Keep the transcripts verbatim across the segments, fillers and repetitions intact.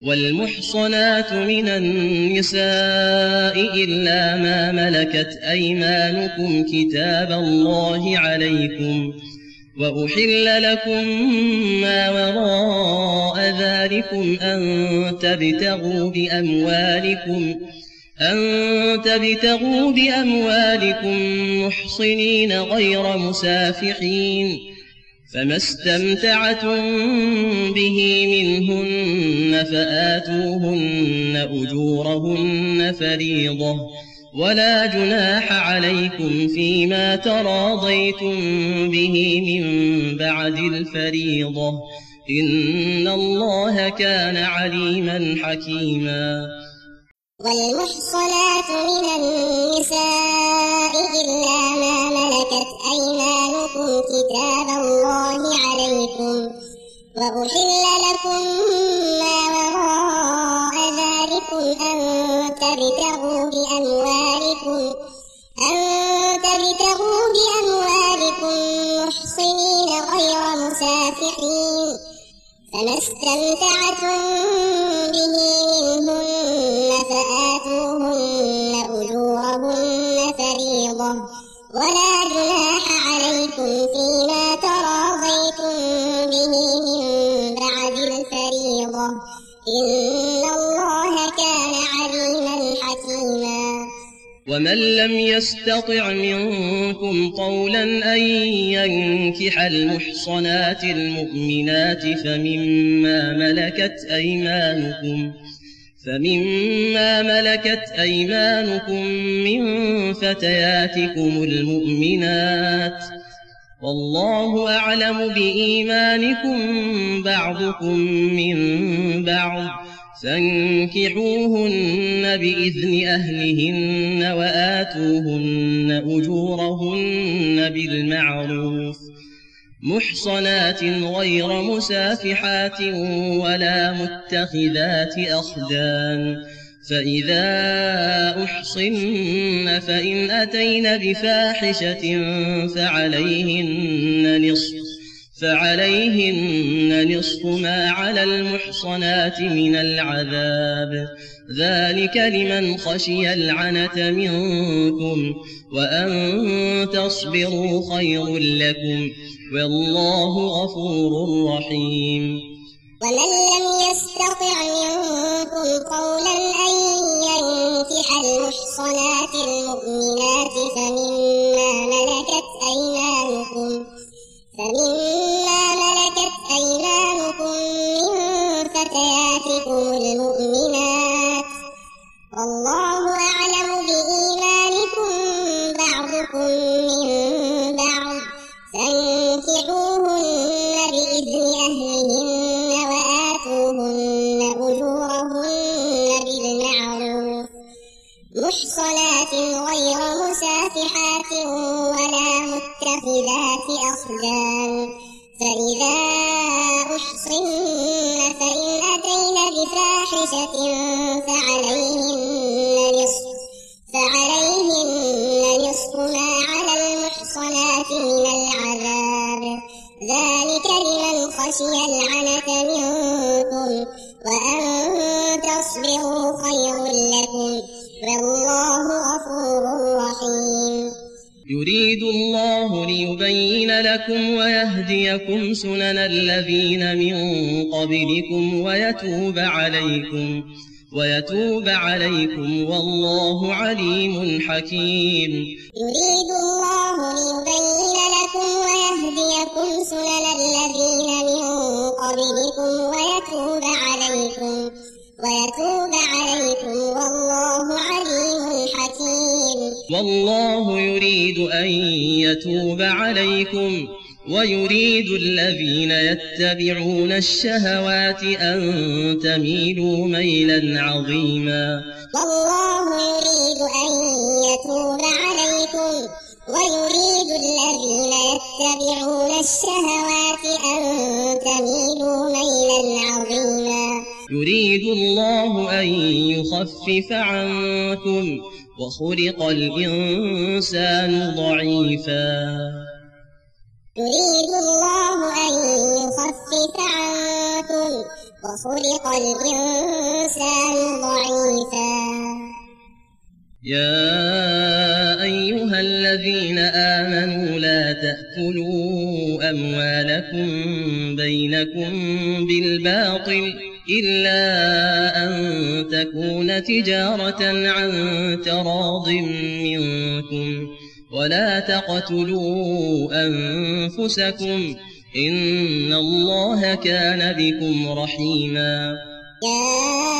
والمحصنات من النساء إلا ما ملكت أيمانكم كتاب الله عليكم، وأحل لكم ما وراء ذلكم أن تبتغوا بأموالكم أن تبتغوا بأموالكم محصنين غير مسافحين، فما استمتعتم به منهن فآتوهن أجورهن فريضة، ولا جناح عليكم فيما تراضيتم به من بعد الفريضة، إن الله كان عليما حكيما. والمحصنات من النساء إلا ما ملكت أيمانكم كتاب الله عليكم، وأحل لكم ما وراء ذلكم أن تبتغوا بأموالكم أن تبتغوا بأموالكم محصنين غير مسافحين، فما استمتعتم به منهن فآتوهن أجورهن فريضة، ولا جناح عليكم فيما تراضيتم به من بعد الفريضة، إن الله كان عليما حكيما. ومن لم يستطع منكم طولا أن ينكح المحصنات المؤمنات فمما ملكت أيمانكم فمما ملكت أيمانكم من فتياتكم المؤمنات، والله أعلم بإيمانكم بعضكم من بعض، فانكحوهن بإذن أهلهن وآتوهن أجورهن بالمعروف، محصنات غير مسافحات ولا متخذات أخدان، فإذا أحصن فإن أتين بفاحشة فعليهن نصف فعليهن نصف ما على المحصنات من العذاب، ذلك لمن خشي العنة منكم، وأن تصبروا خير لكم، والله غفور رحيم. ومن لم يستطع منكم طولا أن ينكح المحصنات المؤمنات فمما ملكت أيمانكم فمما ملكت أيمانكم من فتياتكم المؤمنات، والله أعلم بإيمانكم بعضكم من بعض، فانكحوهن بإذن أهلهن وآتوهن أجورهن بالمعروف، محصنات غير مسافحات ولا متخذات أخدان، فإذا أحصن فإن أتين بفاحشة فعليهن نصف فعليهن نصف ما على المحصنات من العذاب، ذلك لمن خشي العنة منكم، وأن تصبروا خير لكم، والله غفور رحيم. يريد الله ليبين لكم ويهديكم سنن الذين من قبلكم ويتوب عليكم ويتوب عليكم والله عليم حكيم. يريد الله ليبين لكم ويهديكم سنن الذين من قبلكم ويتوب عليكم ويتوب عليكم والله عليم حكيم. والله يريد أن يتوب عليكم ويريد الذين يتبعون الشهوات أن تميلوا ميلا عظيما. والله يريد أن يتوب عليكم ويريد الذين يتبعون الشهوات أن تميلوا ميلا عظيما. يريد الله أن يخفف عنكم وخلق الإنسان ضعيفا. يريد الله أن يخفف عنكم وخلق الإنسان ضعيفا. يا أيها الذين آمنوا لا تأكلوا أموالكم بينكم بالباطل إلا أن تكون تجارة عن تراض منكم ولا تقتلوا أنفسكم إن الله كان بكم رحيما. يا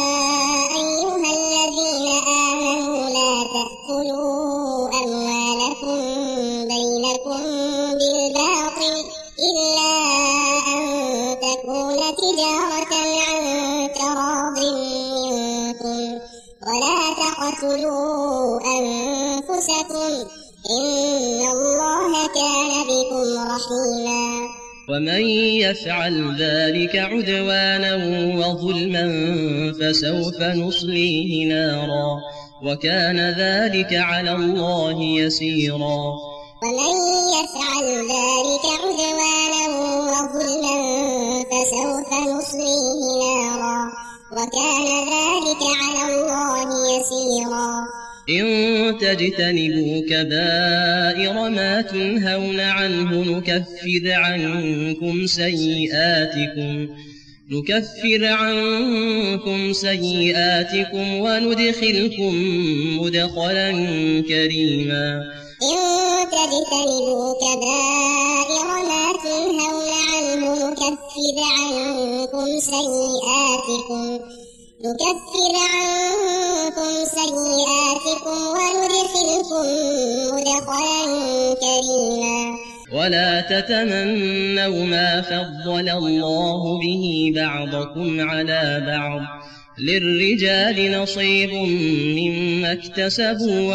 أيها الذين آمنوا لا تأكلوا أموالكم بينكم بالباطل إلا أن تكون تجارة عن تراض منكم ولا تقتلوا أنفسكم إن الله كان بكم رحيما. ومن يفعل ذلك عدوانا وظلما فسوف نصليه نارا وكان ذلك على الله يسيرا. ومن يفعل ذلك عدوانا وظلما فسوف نصليه نارا وكان ذلك على الله يسيرا. إن تجتنبوا كبائر ما تنهون عنه نكفر عنكم سيئاتكم نكفر عنكم سيئاتكم وندخلكم مدخلا كريما. إن تجتنبوا كبائر ما تنهون عنه نكفر عنكم سيئاتكم نكفر عنكم سيئاتكم وندخلكم مدخلا كريما. ولا تتمنوا ما فضل الله به بعضكم على بعض للرجال نصيب مما اكتسبوا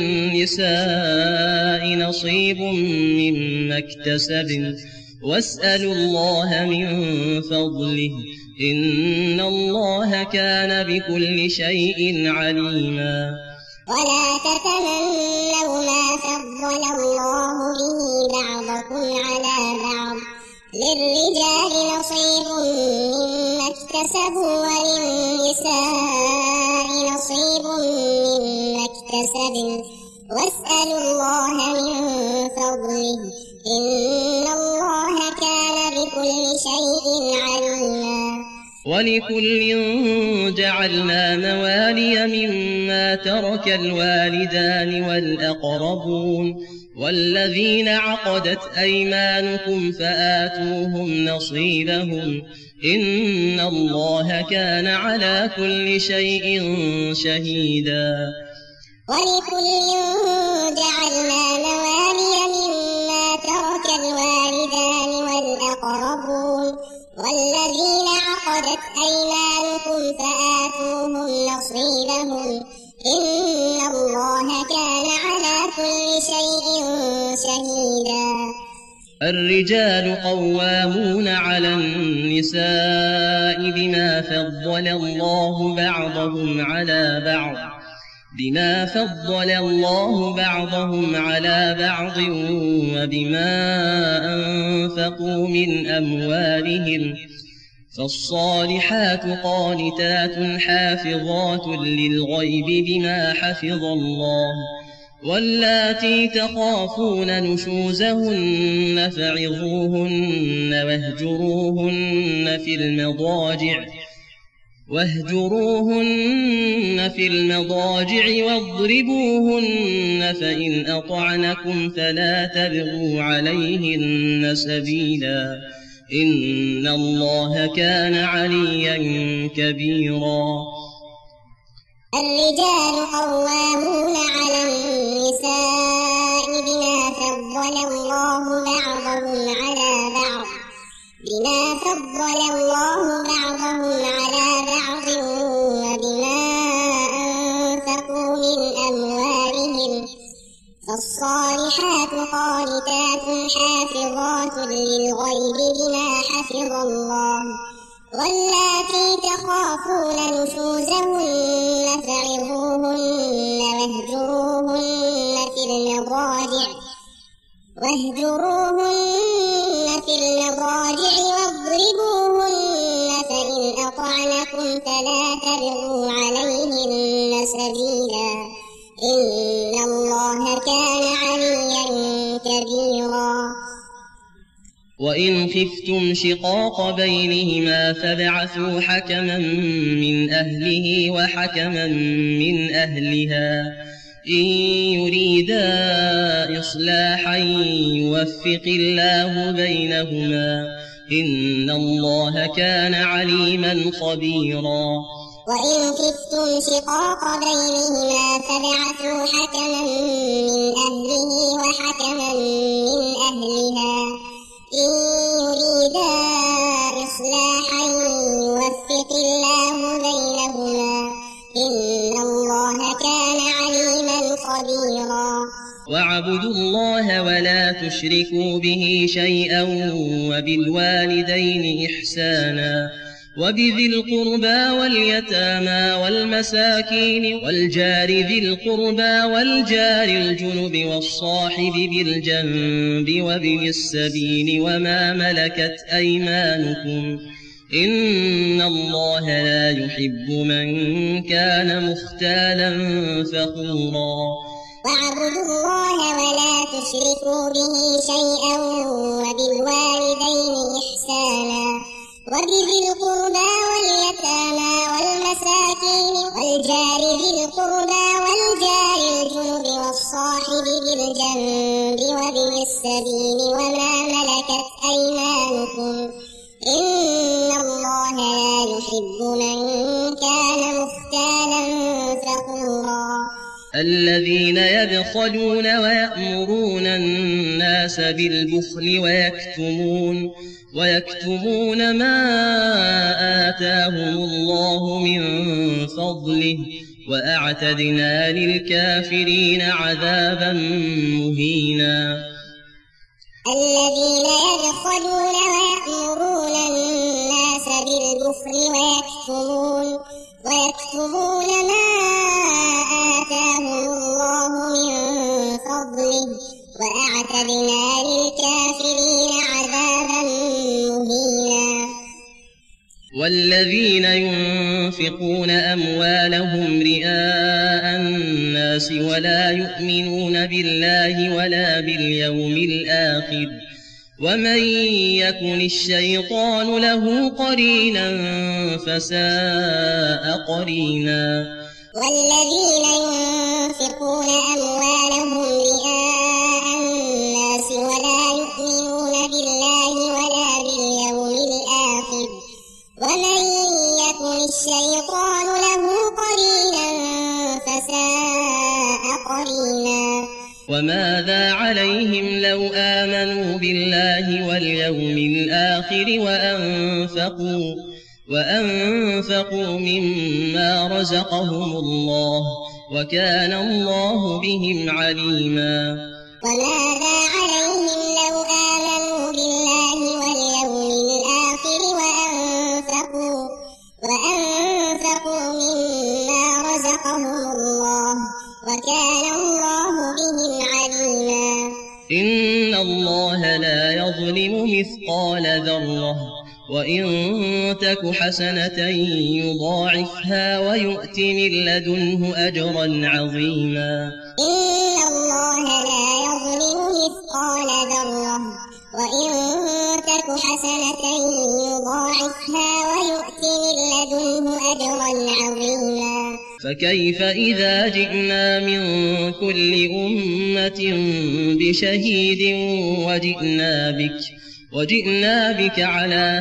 وللنساء نصيب مما اكتسبن واسألوا الله من فضله إن الله كان بكل شيء عليما. ولا تتمنوا ما فضل الله به بعضكم على بعض للرجال نصيب مما اكتسبوا وللنساء نصيب مما اكتسبن واسألوا الله من فضله إن الله كان بكل شيء عليما. ولكل جعلنا موالي مما ترك الوالدان والأقربون والذين عقدت أيمانكم فآتوهم نصيبهم إن الله كان على كل شيء شهيدا. ولكل جعلنا موالي مما ترك الوالدان والأقربون والذين عقدت أيمانكم فآتوهم نصيبهم إن الله كان على كل شيء شهيدا. الرجال قوامون على النساء بما فضل الله بعضهم على بعض بما فضل الله بعضهم على بعض وبما أنفقوا من أموالهم فالصالحات قانتات حافظات للغيب بما حفظ الله واللاتي تخافون نشوزهن فعظوهن واهجروهن في المضاجع واهجروهن في المضاجع واضربوهن فإن أطعنكم فلا تبغوا عليهن سبيلا إن الله كان عليا كبيرا. الرجال قوامون على النساء بما فضل الله بعضهم على بعض بما فضل الله بعضهم على بعض وبما أنفقوا من أموالهم فالصالحات قانتات حافظات للغيب بما حفظ الله واللاتي تخافون نشوزهن فعظوهن واهجروهن في المضاجع واهجروهن في المضاجع واضربوهن فإن أطعنكم أطعنكم فلا تبغوا عليهن سبيلا إن الله كان عليا كبيرا وإن خفتم شقاق بينهما فابعثوا حكما من أهله وحكما من أهلها إن يريدا إصلاحا يوفق الله بينهما إن الله كان عليما خبيرا وإن خفتم شقاق بينهما فابعثوا حكما من أهله وحكما من أهلها إن يريدا إصلاحا يوفق الله بينهما إن الله كان عليما خبيرا واعبدوا الله ولا تشركوا به شيئا وبالوالدين إحسانا وبذي القربى واليتامى والمساكين والجار ذي القربى والجار الجنب والصاحب بالجنب وابن السبيل وما ملكت أيمانكم إن الله لا يحب من كان مختالا فخورا واعبدوا الله ولا تشركوا به شيئا وبالوالدين إحسانا وبذي القربى واليتامى والمساكين والجار ذي القربى والجار الجنب والصاحب بالجنب وابن السبيل وما ملكت أيمانكم إن الله لا يحب من كان مختالا فخورا الذين يبخلون ويأمرون الناس بالبخل ويكتمون ويكتمون ما آتاهم الله من فضله وأعتدنا للكافرين عذابا مهينا الذين يبخلون ويأمرون الناس بالبخل ويكتمون ويكتمون ما آتاهم الله من فضله وأعتدنا للكافرين عذابا مهينا والذين ينفقون أموالهم رئاء الناس ولا يؤمنون بالله ولا باليوم الآخر ومن يكن الشيطان له قرينا فساء قرينا والذين ينفقون أموالهم رئاء الناس ولا يؤمنون بالله ولا باليوم الآخر ومن يكن الشيطان له قرينا فساء قرينا وماذا عليهم لو آمنوا بالله واليوم الآخر وأنفقوا وأنفقوا مما رزقهم الله وكان الله بهم عليما وماذا عليهم لو آمنوا بالله واليوم الآخر وأنفقوا وأنفقوا مما رزقهم الله وكان الله بهم عليما إن الله لا يظلم مثقال ذرة وإن تك حسنة يضاعفها ويؤت من لدنه أجرا عظيما إن الله لا يظلم مثقال ذرة وإن تك حسنة يضاعفها ويؤت من لدنه أجرا عظيما فكيف إذا جئنا من كل أمة بشهيد وجئنا بك وجئنا بك على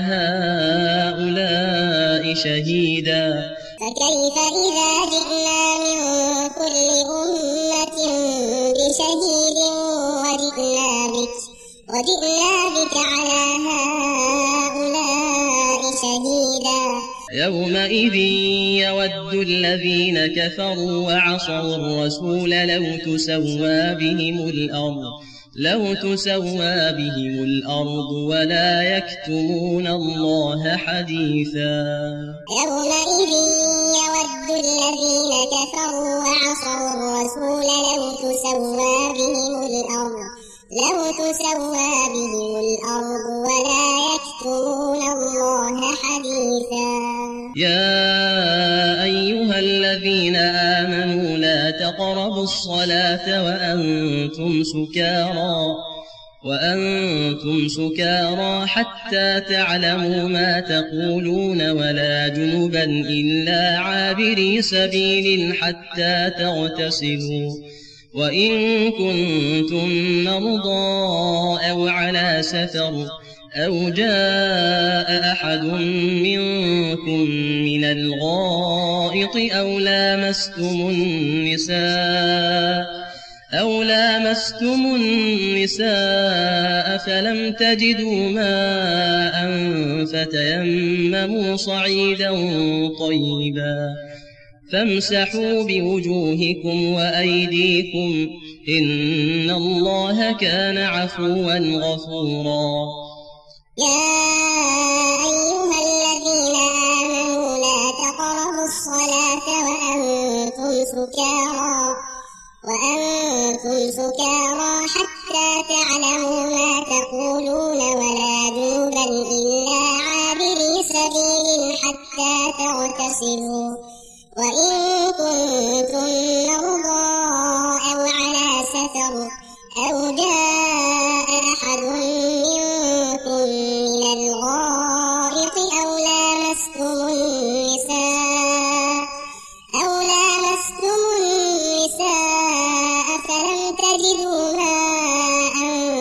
هؤلاء شهيدا فكيف إذا جئنا من كل أمة بشهيد وجئنا بك وجئنا بك على هؤلاء شهيدا يومئذ يود الذين كفروا وعصوا الرسول لو تسوى بهم الأرض لو تسوى بهم الأرض ولا يكتمون الله حديثا يومئذ يود الذين كفروا وعصوا الرسول لو تسوى بهم الأرض لو تسوى بهم الأرض ولا يكتمون الله حديثا يا تقربوا الصلاة وأنتم سكارى وأنتم سكارى حتى تعلموا ما تقولون ولا جنبا إلا عابري سبيل حتى تغتسلوا وإن كنتم مرضى أو على سفر أو جاء أحد منكم من الغائط أو لامستم النساء أو لامستم النساء فلم تجدوا ماء فتيمموا صعيدا طيبا فامسحوا بوجوهكم وأيديكم إن الله كان عفوا غفورا. يا أيها الذين آمنوا لا تقربوا الصلاة وأنتم سكارى وأنتم سكارى حتى تعلموا ما تقولون ولا جنبا إلا عابري سبيل حتى تغتسلوا وإن كنتم مرضى أو على سفر أو جاء أحد منكم من الغائط أو لامستم النساء أو لامستم النساء فلم تجدوا ماء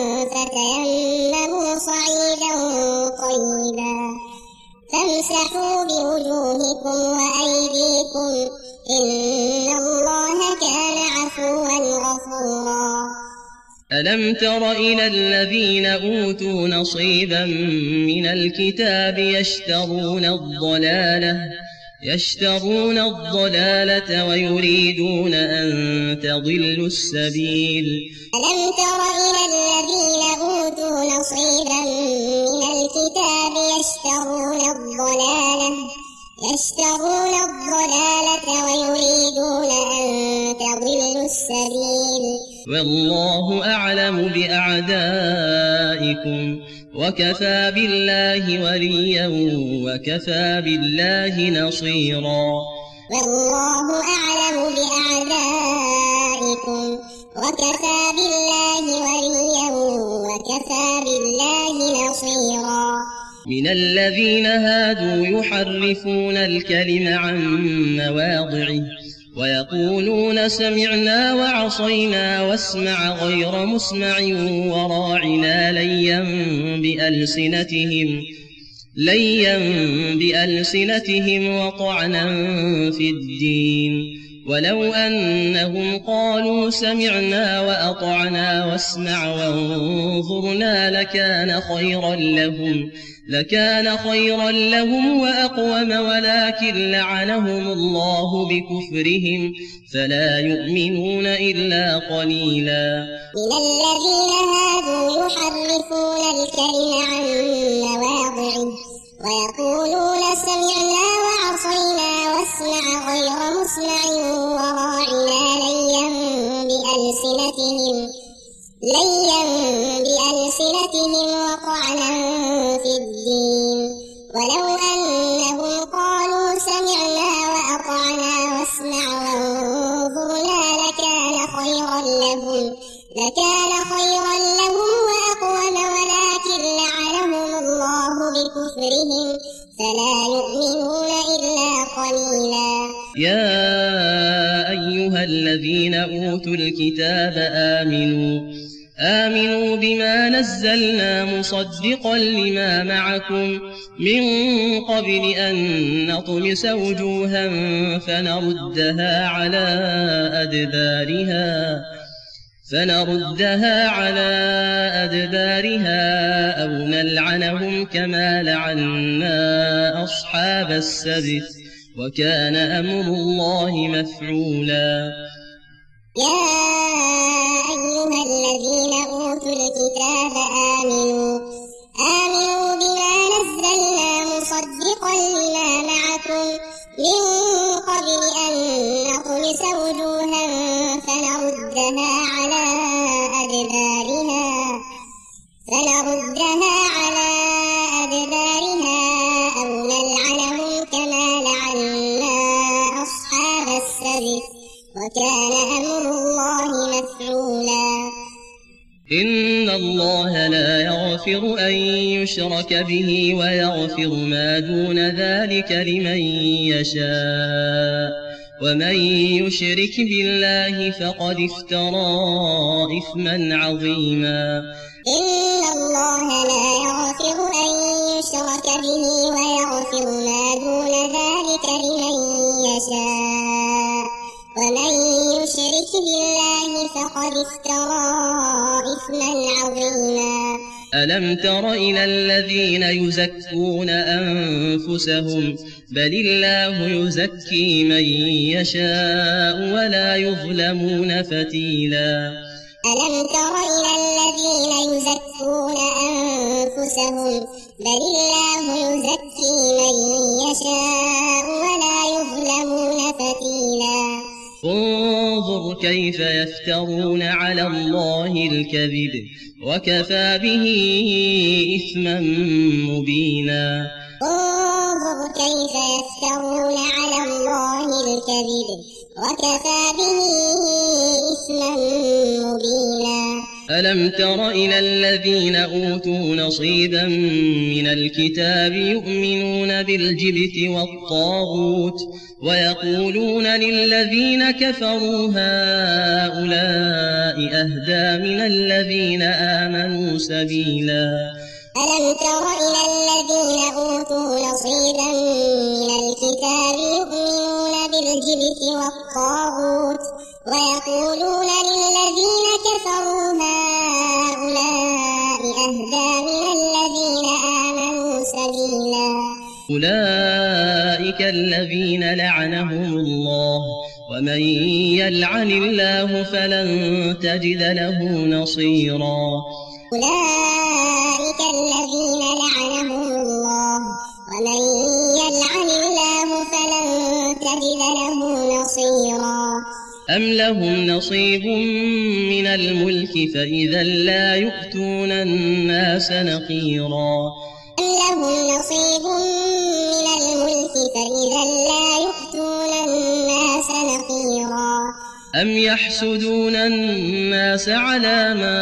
فتيمموا صعيدا طيبا فامسحوا بوجوهكم وأيديكم إن الله كان عفوا غفورا. ألم تر إلى الذين أوتوا نصيبا من الكتاب يشترون الضلالة يشترون الضلالة ويريدون أن تضلوا السبيل. ألم تر إلى الذين أوتوا نصيبا من الكتاب يشترون الضلالة يشترون الضلالة ويريدون أن تضلوا السبيل والله أعلم بأعدائكم وكفى بالله وليا وكفى بالله نصيرا. والله أعلم بأعدائكم وكفى بالله وليا وكفى بالله نصيرا. من الذين هادوا يحرفون الكلم عن مواضعه ويقولون سمعنا وعصينا واسمع غير مسمع وراعنا ليا بألسنتهم ليا بألسنتهم وطعنا في الدين ولو أنهم قالوا سمعنا وأطعنا واسمع وانظرنا لكان خيرا لهم لكان خيرا لهم وأقوم ولكن لعنهم الله بكفرهم فلا يؤمنون إلا قليلا. من الذين هادوا يحرفون الكلم عن مواضعه ويقولون سمعنا وعصينا واسمع غير مسمع وراعنا ليا بألسنتهم ليا بألسنتهم وطعنا في الدين ولو أنهم قالوا سمعنا وأطعنا واسمع وانظرنا لكان خيرا لهم لكان خيرا لهم وأقوم ولكن لعنهم الله بكفرهم فلا يؤمنون إلا قليلا. يا أيها الذين أوتوا الكتاب آمنوا آمنوا بما نزلنا مصدقا لما معكم من قبل أن نطمس وجوها فنردها على أدبارها فنردها على أدبارها أو نلعنهم كما لعنا أصحاب السبت وكان أمر الله مفعولا. يا أيها الذين أوتوا الكتاب آمنوا آمنوا بما نزلنا مصدقا لما معكم من قبل أن نطمس وجوها فنردها على أدبارها فنردها على أدبارها أو نلعنهم كما لعنا أصحاب السبت وكان أمر الله مفعولا إن الله لا يغفر أن يشرك به ويغفر ما دون ذلك لمن يشاء ومن يشرك بالله فقد افترى إثما عظيما إن الله لا يغفر أن يشرك به ويغفر ما دون ذلك لمن يشاء ومن يشرك بالله فقد افترى إثما عظيما ألم تر إلى الذين يزكون أنفسهم بل الله يزكي من يشاء ولا يظلمون فتيلا ألم تر إلى الذين يزكون أنفسهم بل الله يزكي من يشاء ولا يظلمون فتيلا انظر كيف يفترون على الله الكذب وكفى به إثما مبينا انظر كيف يفترون على الله الكذب وكفى به إثما مبينا ألم تر إلى الذين أوتوا نصيبا من الكتاب يؤمنون بالجبت والطاغوت ويقولون للذين كفروا هؤلاء أهدى من الذين آمنوا سبيلا ألم تر إلى الذين أوتوا نصيبا من الكتاب يؤمنون بالجبت والطاغوت ويقولون للذين كفروا هؤلاء أهدى من الذين آمنوا سبيلا أولئك الذين لعنهم الله ومن يلعن الله فلن تجد له نصيرا أولئك الذين لعنهم الله ومن يلعن الله فلن تجد له نصيرا أم لهم نصيب من الملك فإذا لا يؤتون الناس نقيرا أم لهم نصيب من الملك فإذا لا يؤتون الناس نقيرا أم يحسدون الناس على ما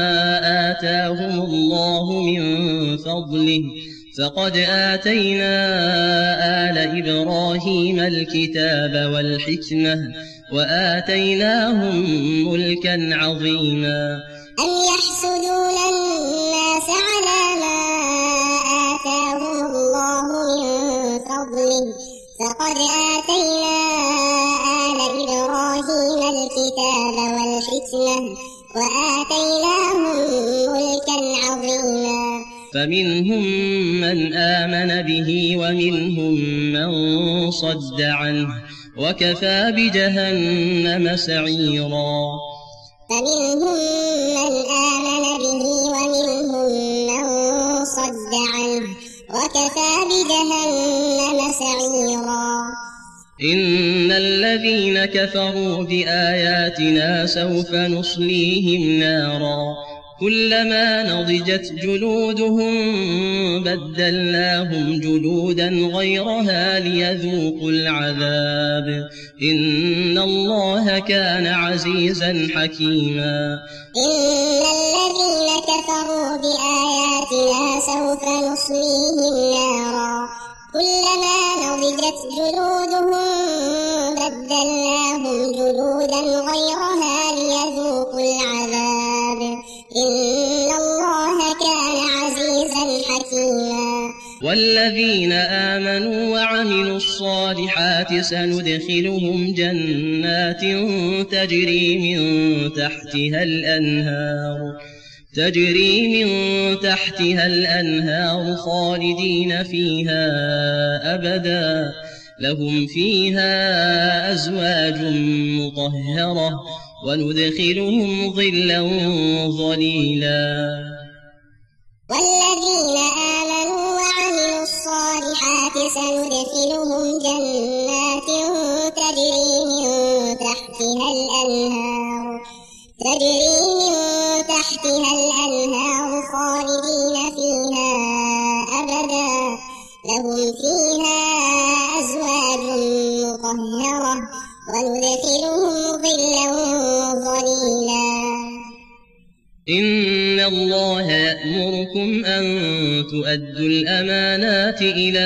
آتاهم الله من فضله فقد آتينا آل إبراهيم الكتاب والحكمة وآتيناهم ملكا عظيما أم يحسدون الناس على ما آتاهم الله من فضله فقد آتينا آل إبراهيم الكتاب والحكمة وآتيناهم ملكا عظيما فمنهم من آمن به ومنهم من صد عنه وكفى بجهنم سعيرا فمنهم من آمن به ومنهم من صد عنه وكفى بجهنم سعيرا إن الذين كفروا بآياتنا سوف نصليهم نارا كلما نضجت جلودهم بدلناهم جلودا غيرها ليذوقوا العذاب إن الله كان عزيزا حكيما إن الذين كفروا بآياتنا سوف نصليهم نارا كلما نضجت جلودهم بدلناهم جلودا غيرها ليذوقوا العذاب إن الله كان عزيزا حكيما والذين آمنوا وعملوا الصالحات سندخلهم جنات تجري من تحتها الأنهار تجري من تحتها الأنهار خالدين فيها أبدا لهم فيها أزواج مطهرة وندخلهم ظلا ظليلا والذين آمنوا وعملوا الصالحات سندخلهم جنات تجري من تحتها الأنهار تجري من تحتها الأنهار خالدين فيها أبدا لهم فيها أزواج مطهرة وندخلهم ظلا ظليلا. إن الله يأمركم أن تؤدوا الأمانات إلى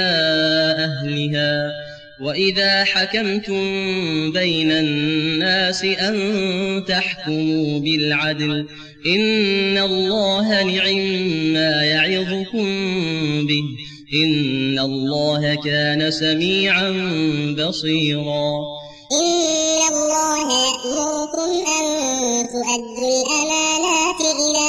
أهلها وإذا حكمتم بين الناس أن تحكموا بالعدل إن الله نعم-ما يعظكم به إن الله كان سميعا بصيرا. إن الله يأمركم أن تؤدوا الأمانات إلى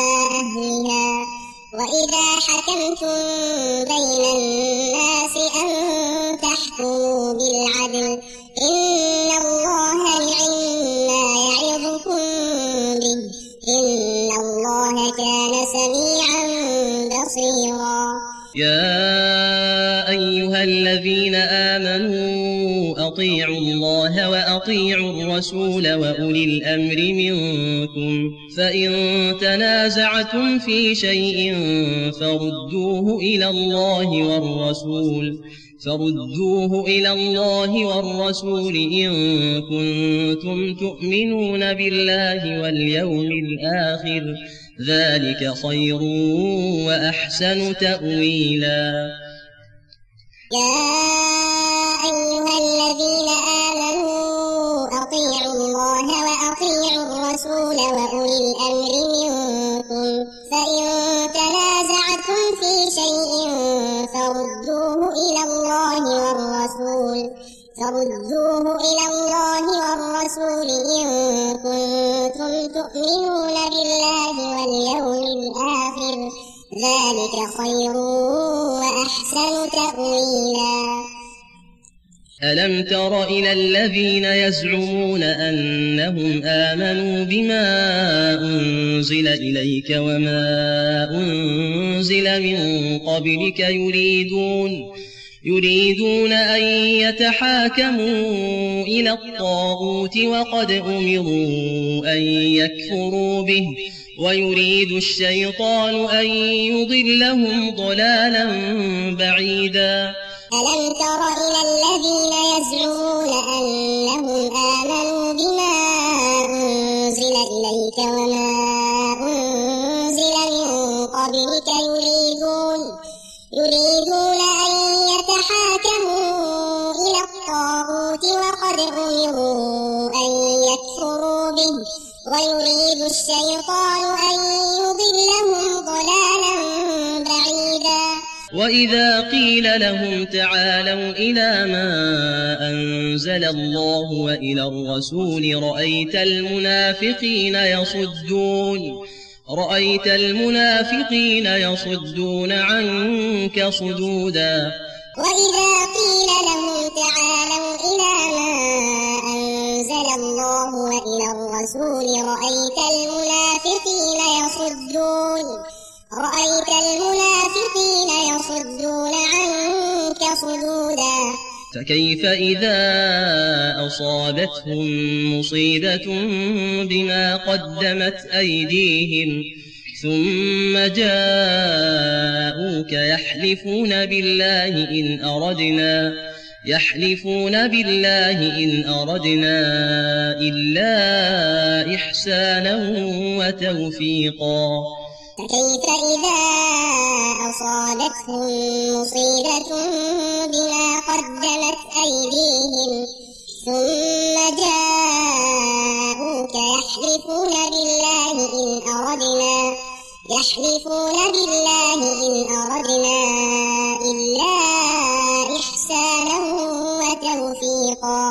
أهلها وإذا حكمتم بين الناس أن تحكموا بالعدل إن الله نعم-ما يعظكم به إن الله كان سميعا بصيرا. يا أيها الذين آمنوا أطيعوا الله وأطيعوا الرسول وأولي الأمر منكم فإن تنازعتم في شيء فردوه إلى الله والرسول فردوه إلى الله والرسول إن كنتم تؤمنون بالله واليوم الآخر ذلك خير وأحسن تأويلا. يا أيها الذين آمنوا أطيعوا الله وأطيعوا الرسول وأولي الأمر منكم فإن تنازعتم في شيء فردوه إلى الله والرسول فردوه إلى الله والرسول إن كنتم تؤمنون بالله واليوم الآخر ذلك خير وأحسن تأويلا. ألم تر إلى الذين يزعمون أنهم آمنوا بما أنزل إليك وما أنزل من قبلك يريدون يريدون أن يتحاكموا إلى الطاغوت وقد أمروا أن يكفروا به ويريد الشيطان أن يضلهم ضلالا بعيدا. ألم تر إلى الذين يزعمون أنهم آمنوا بما أنزل إليك وما أنزل من قبلك يريدون يريدون أن يتحاكموا إلى الطاغوت وقد أمروا أن يكفروا به ويريد الشيطان أن يضلهم ضلالا بعيدا. وإذا قيل لهم تعالوا إلى ما أنزل الله وإلى الرسول رأيت المنافقين يصدون رأيت المنافقين يصدون عنك صدودا. وإذا قيل لهم تعالوا إلى ما أنزل الله وإلى الرسول رأيت المنافقين يصدون رأيت المنافقين يصدون عنك صدودا. فكيف إذا أصابتهم مصيبة بما قدمت أيديهم ثم جاءوك يحلفون بالله إن أردنا يحلفون بالله إن أردنا إلا إحسانا وتوفيقا. فكيف إذا أصابتهم مصيبة بما قدمت أيديهم ثم جاءوك يحلفون بالله إن أردنا يحلفون بالله إن أردنا إلا إحسانا وتوفيقا.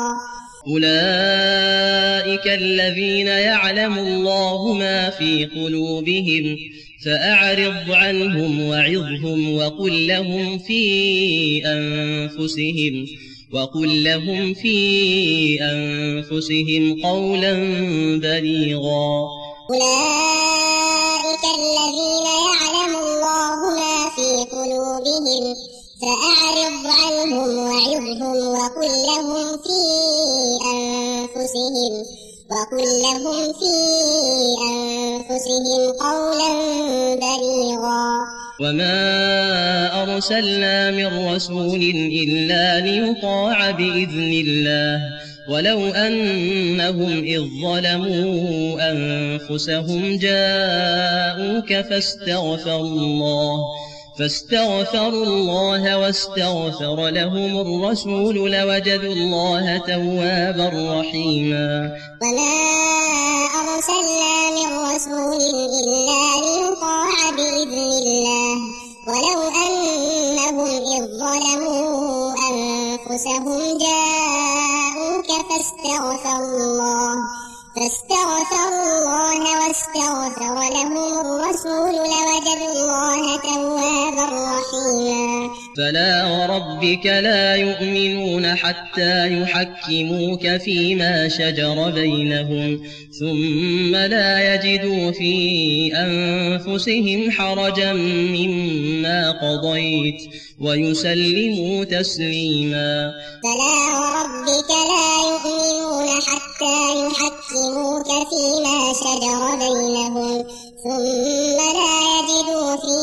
أولئك الذين يعلم الله ما في قلوبهم فأعرض عنهم وعظهم وقل لهم في أنفسهم وقل لهم في أنفسهم قولا بليغا. أولئك الذين يعلم الله ما في قلوبهم فأعرض عنهم وعظهم وقل لهم في أنفسهم وقل لهم في أنفسهم قولا بليغا. وما أرسلنا من رسول إلا ليطاع بإذن الله ولو أنهم إذ ظلموا أنفسهم جاءوك فاستغفروا الله فاستغفروا الله واستغفر لهم الرسول لوجدوا الله توابا رحيما. وما أرسلنا من رسول إلا ليطاع بإذن الله ولو أنهم إذ ظلموا أنفسهم جاءوك فاستغفروا الله فاستغفروا الله واستغفر لهم الرسول لوجدوا الله توابا رحيما. فلا وربك لا يؤمنون حتى يحكموك فيما شجر بينهم ثم لا يجدوا في أنفسهم حرجا مما قضيت ويسلموا تسليما. فلا وربك لا يؤمنون حتى يحكموك فيما شجر بينهم ثم لا يجدوا في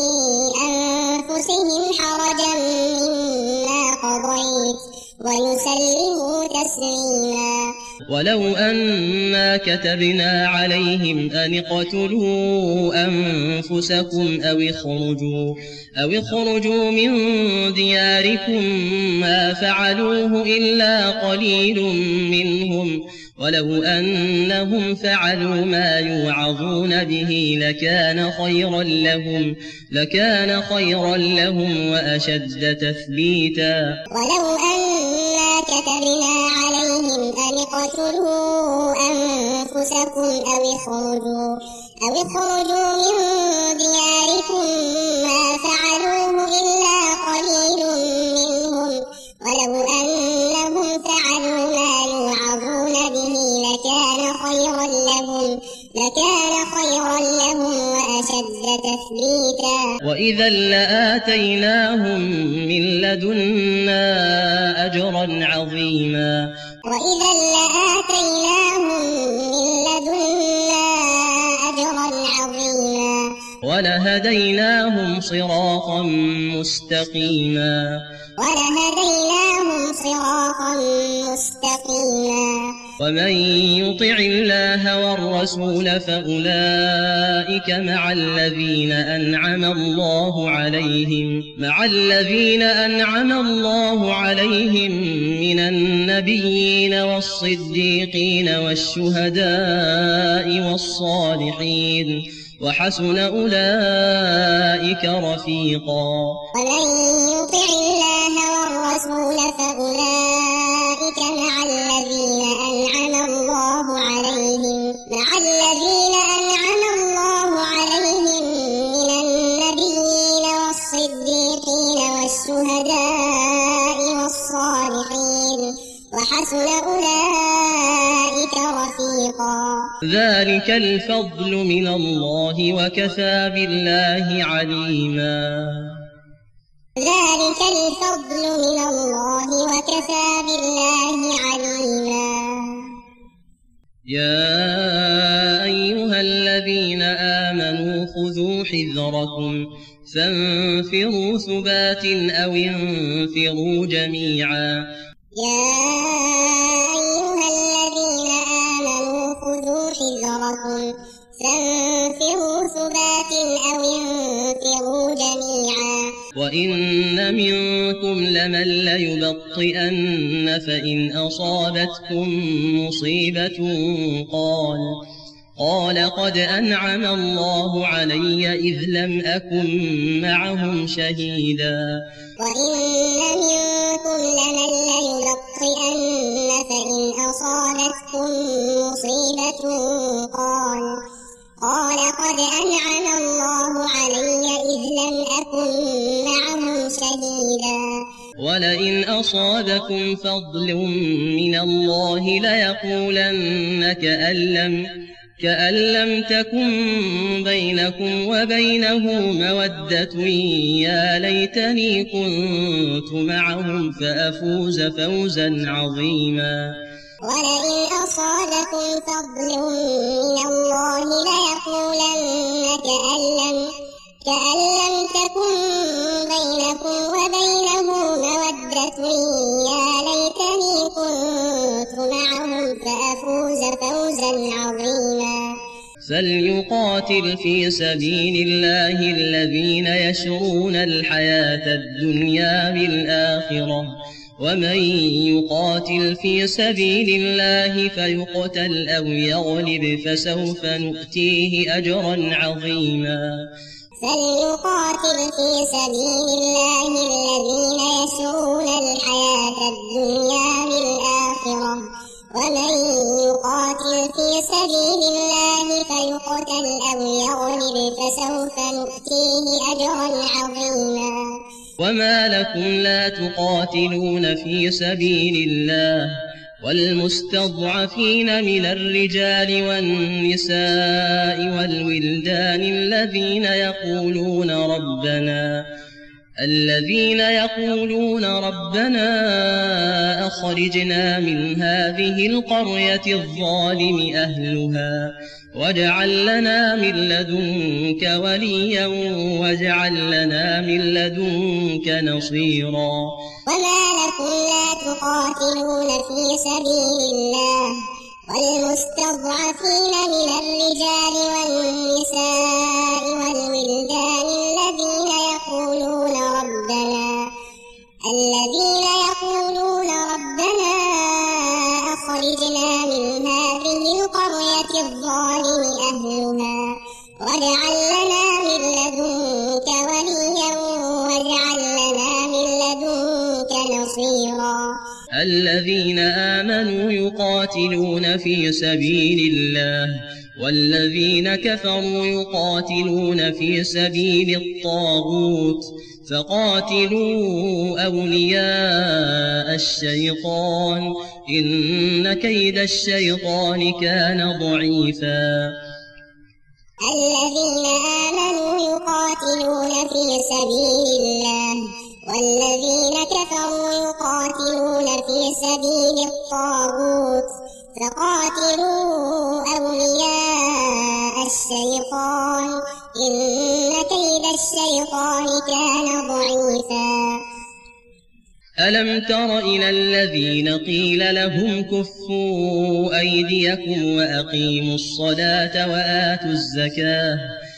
أنفسهم حرجا مما قضيت ويسلموا تسليما. ولو أنا كتبنا عليهم أن اقتلوا أنفسكم أو اخرجوا أو اخرجوا من دياركم ما فعلوه إلا قليل منهم ولو أنهم فعلوا ما يوعظون به لكان خيرا لهم لكان خيرا لهم وأشد تثبيتا. ولو أنا كتبنا عليهم أن اقتلوا أنفسكم أو اخرجوا أو اخرجوا من دياركم ما فعلوه إلا قليل منهم ولو أنهم فعلوا ما يوعظون به لكان خيرا لهم لكان خيرا لهم وأشد تثبيتا. وإذا لآتيناهم من لدنا أجرا عظيما. وإذا لآتيناهم من لدنا أجرا عظيما. ولهديناهم صراطا مستقيما. ولهديناهم صراطا مستقيما. ومن يطع الله والرسول فأولئك مع الذين أنعم الله عليهم مع الذين أنعم الله عليهم من النبيين والصديقين والشهداء والصالحين وحسن أولئك رفيقا. ومن يطع الله والرسول فأولئك مع الذين أنعم الله عليهم مع الذين أنعم الله عليهم من النبيين والصديقين والشهداء والصالحين وحسن أولئك رفيقا. ذلك الفضل من الله وكفى بالله عليما. ذلك الفضل من الله وكفى بالله عليما. يا أيها الذين آمنوا خذوا حذركم فانفروا ثبات أو انفروا جميعا. يا أيها الذين آمنوا خذوا حذركم فانفروا ثبات أو انفروا جميعا. وإن منكم لمن ليبطئن فإن أصابتكم مصيبة قال قال قد أنعم الله علي إذ لم أكن معهم شهيدا. وإن منكم لمن ليبطئن فإن أصابتكم مصيبة قال قال قد أنعم الله علي إذ لم أكن معهم شهيدا. ولئن أصابكم فضل من الله ليقولن كأن لم كأن لم تكن بينكم وبينه مودة يا ليتني كنت معهم فأفوز فوزا عظيما. ولئن أصابكم فضل من الله ليقولن كأن لم كأن لم تكن بينكم وبينه مودة يا ليتني كنت معهم فأفوز فوزا عظيما. فليقاتل في سبيل الله الذين يشرون الحياة الدنيا بالآخرة ومن يقاتل في سبيل الله فيقتل أو يغلب فسوف نؤتيه أجرا عظيما. فليقاتل في سبيل الله الذين يشرون الحياة الدنيا بالآخرة ومن يقاتل في سبيل الله فيقتل أو يغلب فسوف نؤتيه أجرا عظيما. وما لكم لا تقاتلون في سبيل الله والمستضعفين من الرجال والنساء والولدان الذين يقولون ربنا الذين يقولون ربنا أخرجنا من هذه القرية الظالم أهلها واجعل لنا من لدنك وليا واجعل لنا من لدنك نصيرا. وما لكم لا تقاتلون في سبيل الله والمستضعفين من الرجال والنساء والولدان الذين يقولون ربنا الذين يقولون ربنا أخرجنا من هذه القرية الظالم أهلها واجعل لنا من لدنك وليا واجعل لنا من لدنك نصيرا. الذين آمنوا يقاتلون في سبيل الله والذين كفروا يقاتلون في سبيل الطاغوت فقاتلوا أولياء الشيطان إن كيد الشيطان كان ضعيفا. الذين آمنوا يقاتلون في سبيل الله والذين كفروا يقاتلون في سبيل الطاغوت فقاتلوا أولياء الشيطان إن كيد الشيطان كان ضعيفا. ألم تر إلى الذين قيل لهم كفوا أيديكم وأقيموا الصلاة وآتوا الزكاة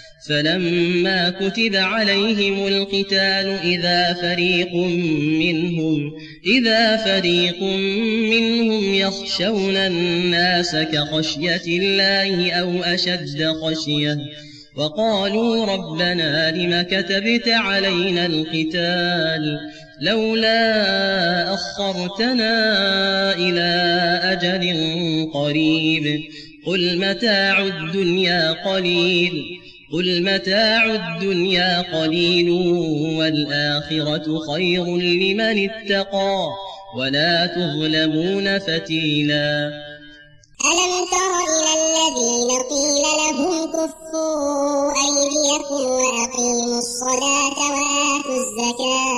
فلما كتب عليهم القتال إذا فريق منهم إذا فريق منهم يخشون الناس كخشية الله أو أشد خشية وقالوا ربنا لم كتبت علينا القتال لولا أخرتنا إلى أجل قريب قل متاع الدنيا قليل قل متاع الدنيا قليل والآخرة خير لمن اتقى ولا تظلمون فتيلا. ألم تر إلى الذين قيل لهم كفوا أيديكم وأقيموا الصلاة وآتوا الزكاة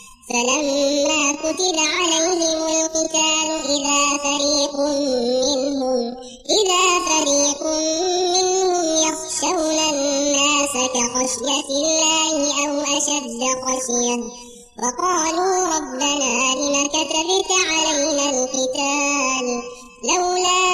فلما كتب عليهم القتال إذا فريق منهم إذا فريق منهم يخشون الناس كخشية الله أو أشد خشية وقالوا ربنا لم كتبت علينا القتال لولا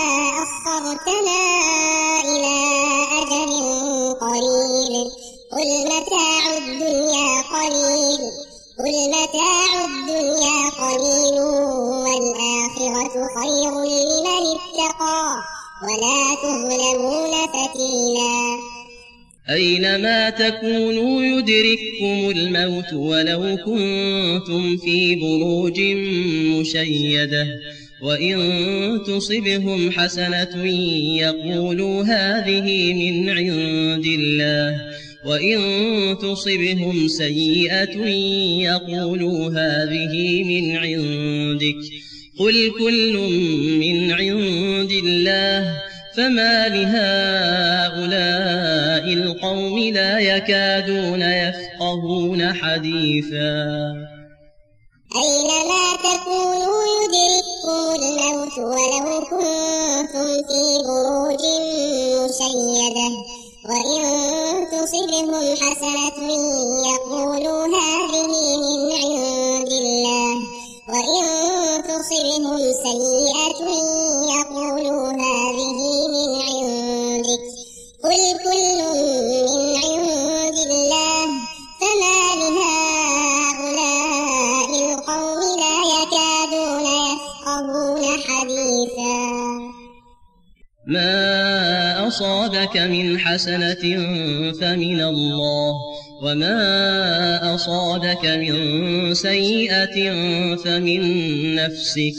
أخرتنا إلى أجل قريب قل متاع الدنيا قليل قل متاع الدنيا قليل والآخرة خير لمن اتقى ولا تظلمون فتيلا. أينما تكونوا يدرككم الموت ولو كنتم في بروج مشيدة وإن تصبهم حسنة يقولوا هذه من عند الله وإن تصبهم سيئة يقولوا هذه من عندك قل كل من عند الله فما لهؤلاء القوم لا يكادون يفقهون حديثا. أينما تكونوا يدرككم الموت ولو كنتم في بروج مشيدة وإن تصبهم حسنة يقولوا هذه من عند الله وإن تصبهم سيئة حديثا. ما أصابك من حسنة فمن الله وما أصابك من سيئة فمن نفسك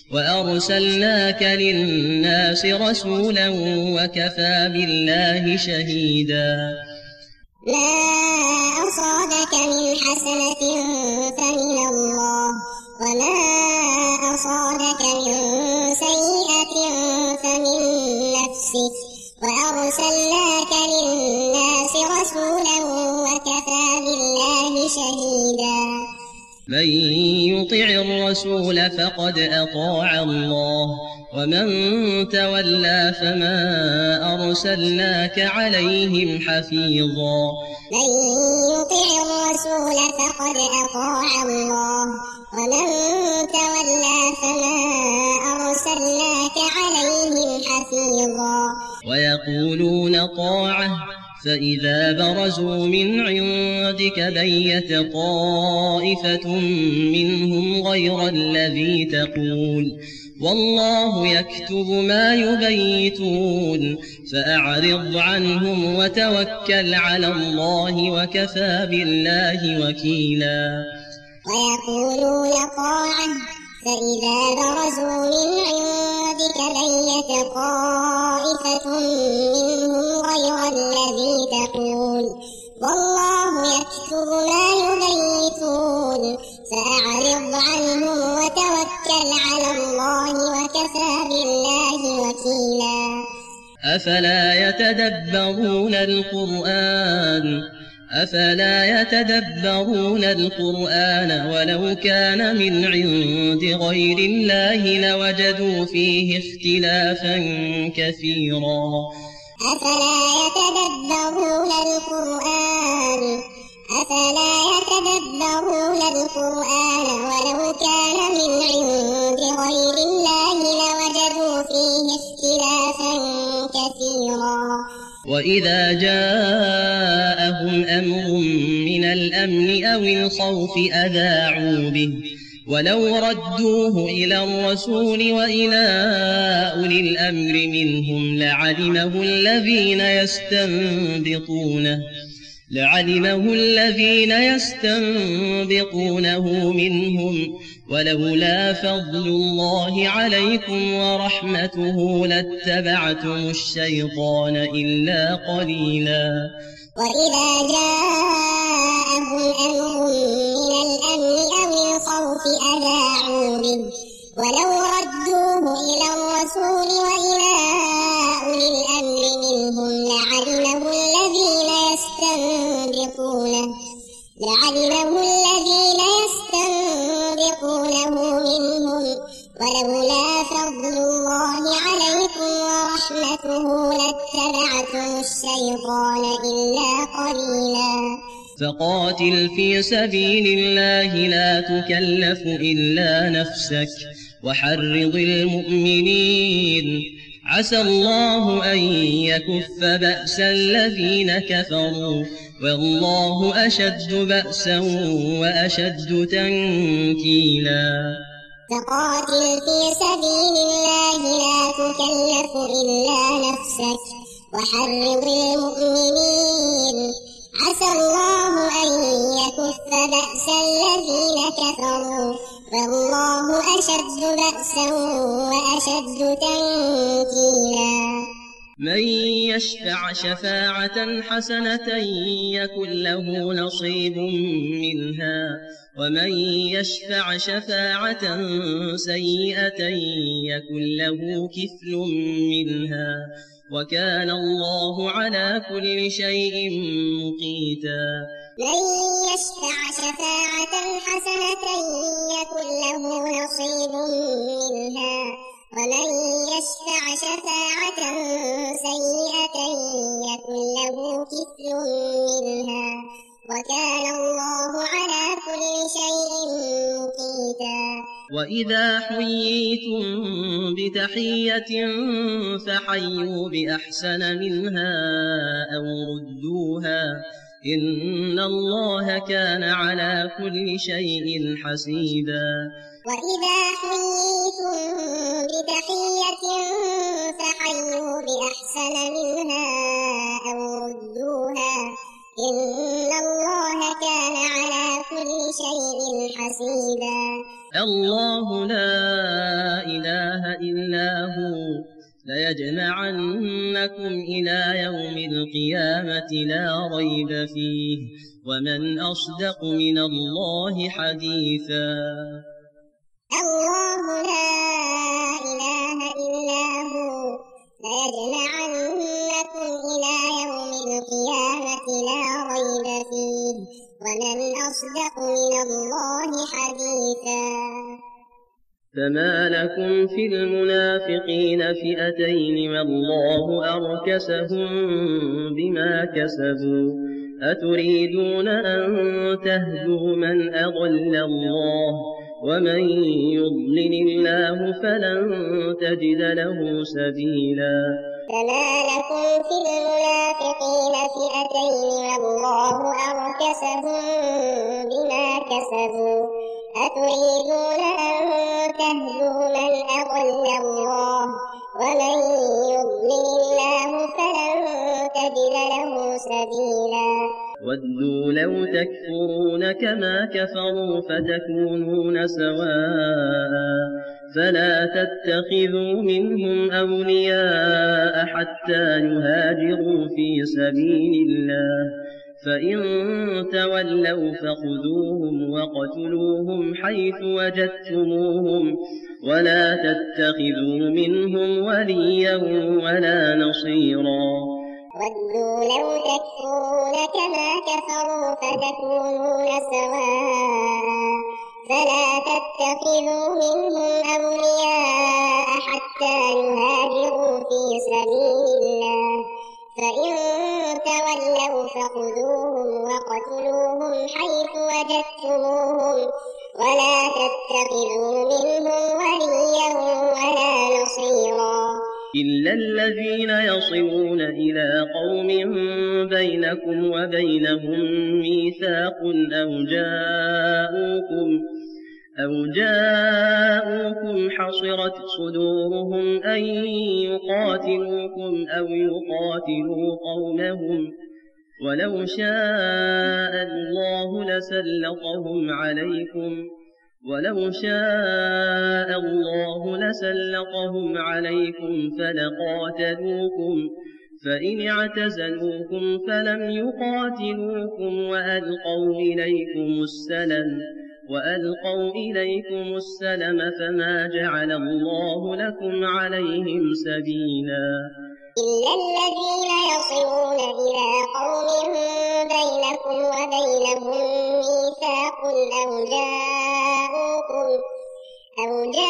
وأرسلناك للناس رسولا وكفى بالله شهيدا. ما أصابك من حسنة فمن الله وما أصابك من سيئة فمن نفسك وأرسلناك للناس رسولا وكفى بالله شهيدا. من يطع الرسول فقد أطاع الله ومن تولى فما أرسلناك عليهم حفيظا. من يطع الرسول فقد أطاع الله ومن تولى فما أرسلناك عليهم حفيظا. ويقولون طاعة فإذا برزوا من عندك بيت طائفة منهم غير الذي تقول والله يكتب ما يبيتون فأعرض عنهم وتوكل على الله وكفى بالله وكيلا. ويقولون طاعة فإذا برزوا من عندك بيت طائفة منهم غير الذي تقول والله يكتب ما يبيتون فأعرض عنهم وتوكل على الله وكفى بالله وكيلا. أفلا يتدبرون القرآن أفلا يتدبرون القرآن ولو كان من عند غير الله لوجدوا فيه اختلافا كثيرا. أفلا يتدبرون القرآن أفلا يتدبرون القرآن ولو كان من عند غير الله لوجدوا فيه اختلافا كثيرا. وإذا جاءهم أمر من الأمن أو الخوف أذاعوا به ولو ردوه إلى الرسول وإلى أولي الأمر منهم لعلمه الذين يستنبطونه لعلمه الذين يستنبطونه منهم ولولا فضل الله عليكم ورحمته لاتبعتم الشيطان إلا قليلا. وإذا جاءهم أمر من الأمن أو الخوف أذاعوا به ولو ردوه إلى الرسول وإلى أولي الأمر منهم لعلمه الذين يستنبطونه لعلمه الذين يستنبطونه منهم ولولا فضل الله عليكم ورحمته لاتبعتم الشيطان إلا قليلا. فقاتل في سبيل الله لا تكلف إلا نفسك وحرض المؤمنين عسى الله أن يكف بأس الذين كفروا والله أشد بأسا وأشد تنكيلا. فقاتل في سبيل الله لا تكلف إلا نفسك وحرض المؤمنين عسى الله أن يكف بأس الذين كفروا والله أشد بأسا وأشد تنكيلا. من يشفع شفاعة حسنة يكن له نصيب منها ومن يشفع شفاعة سيئة يكن له كفل منها وكان الله على كل شيء مقيتا. من يشفع شفاعة حسنة يكن له نصيب منها ومن يشفع شفاعة سيئة يكن له كفل منها وكان الله على كل شيء مقيتا. وإذا حييتم بتحية فحيوا بأحسن منها أو ردوها إن الله كان على كل شيء حسيبا. وإذا حييتم بتحية فحيوا بأحسن منها أو ردوها إن الله كان على كل شيء حسيبا. الله لا إله إلا هو ليجمعنكم إلى يوم القيامة لا ريب فيه ومن أصدق من الله حديثا. الله لا إله إلا هو ليجمعنكم إلى يوم القيامة لا ريب فيه ومن أصدق من الله حديثا. فما لكم في المنافقين فئتين والله أركسهم بما كسبوا أتريدون أن تهدوا من أضل الله ومن يضلل الله فلن تجد له سبيلا. فما لكم في المنافقين فئتين والله أركسهم بما كسبوا أتريدون أن تهدوا من أضل الله ومن يضلل الله فلن تجد له سبيلا. ودوا لو تكفرون كما كفروا فتكونون سواء فلا تتخذوا منهم أولياء حتى يهاجروا في سبيل الله فإن تولوا فخذوهم وقتلوهم حيث وجدتموهم ولا تتخذوا منهم وليا ولا نصيرا. ودوا لو تكفرون كما كفروا فتكونون سواء فلا تتخذوا منهم أولياء حتى يهاجروا في سبيل الله فإن تولوا فخذوهم وقتلوهم حيث وجدتموهم ولا تتخذوا منهم وليا ولا نصيرا. إلا الذين يصلون إلى قوم بينكم وبينهم ميثاق أو جاءوكم أو جاءوكم حصرت صدورهم أن يقاتلوكم أو يقاتلوا قومهم ولو شاء الله لسلطهم عليكم ولو شاء الله لسلطهم عليكم فلقاتلوكم فإن اعتزلوكم فلم يقاتلوكم وألقوا إليكم السلم وألقوا إليكم السلم فما جعل الله لكم عليهم سبيلا. إلا الذين يصلون إلى قوم بينكم وبينهم ميثاق أو جاءوكم أو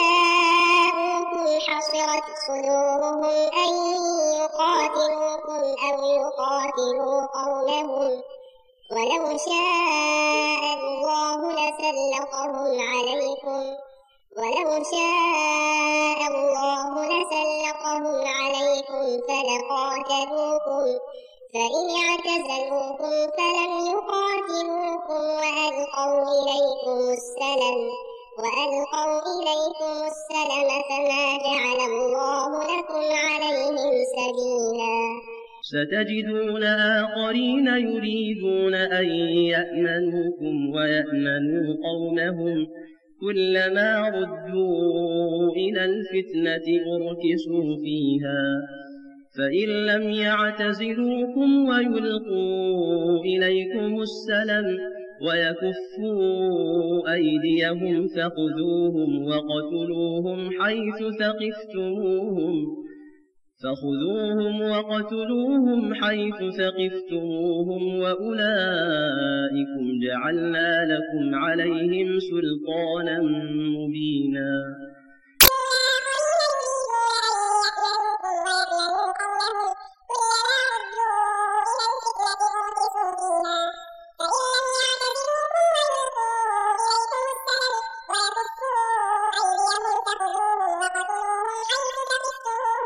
جاءوكم حصرت صدورهم أن يقاتلوكم أو يقاتلوا قومهم ولو شاء الله لسلطهم عليكم ولو شاء الله لسلطهم عليكم فلقاتلوكم فإن اعتزلوكم فلم يقاتلوكم وألقوا إليكم السلم وألقوا إليكم السلم فما جعل الله لكم عليهم سبيلا. ستجدون آخرين يريدون أن يأمنوكم ويأمنوا قومهم كلما ردوا إلى الفتنة أركسوا فيها فإن لم يعتزلوكم ويلقوا إليكم السلم ويكفوا أيديهم فخذوهم وقتلوهم حيث ثقفتموهم فخذوهم وقتلوهم حيث ثقفتموهم وأولئكم جعلنا لكم عليهم سلطانا مبينا.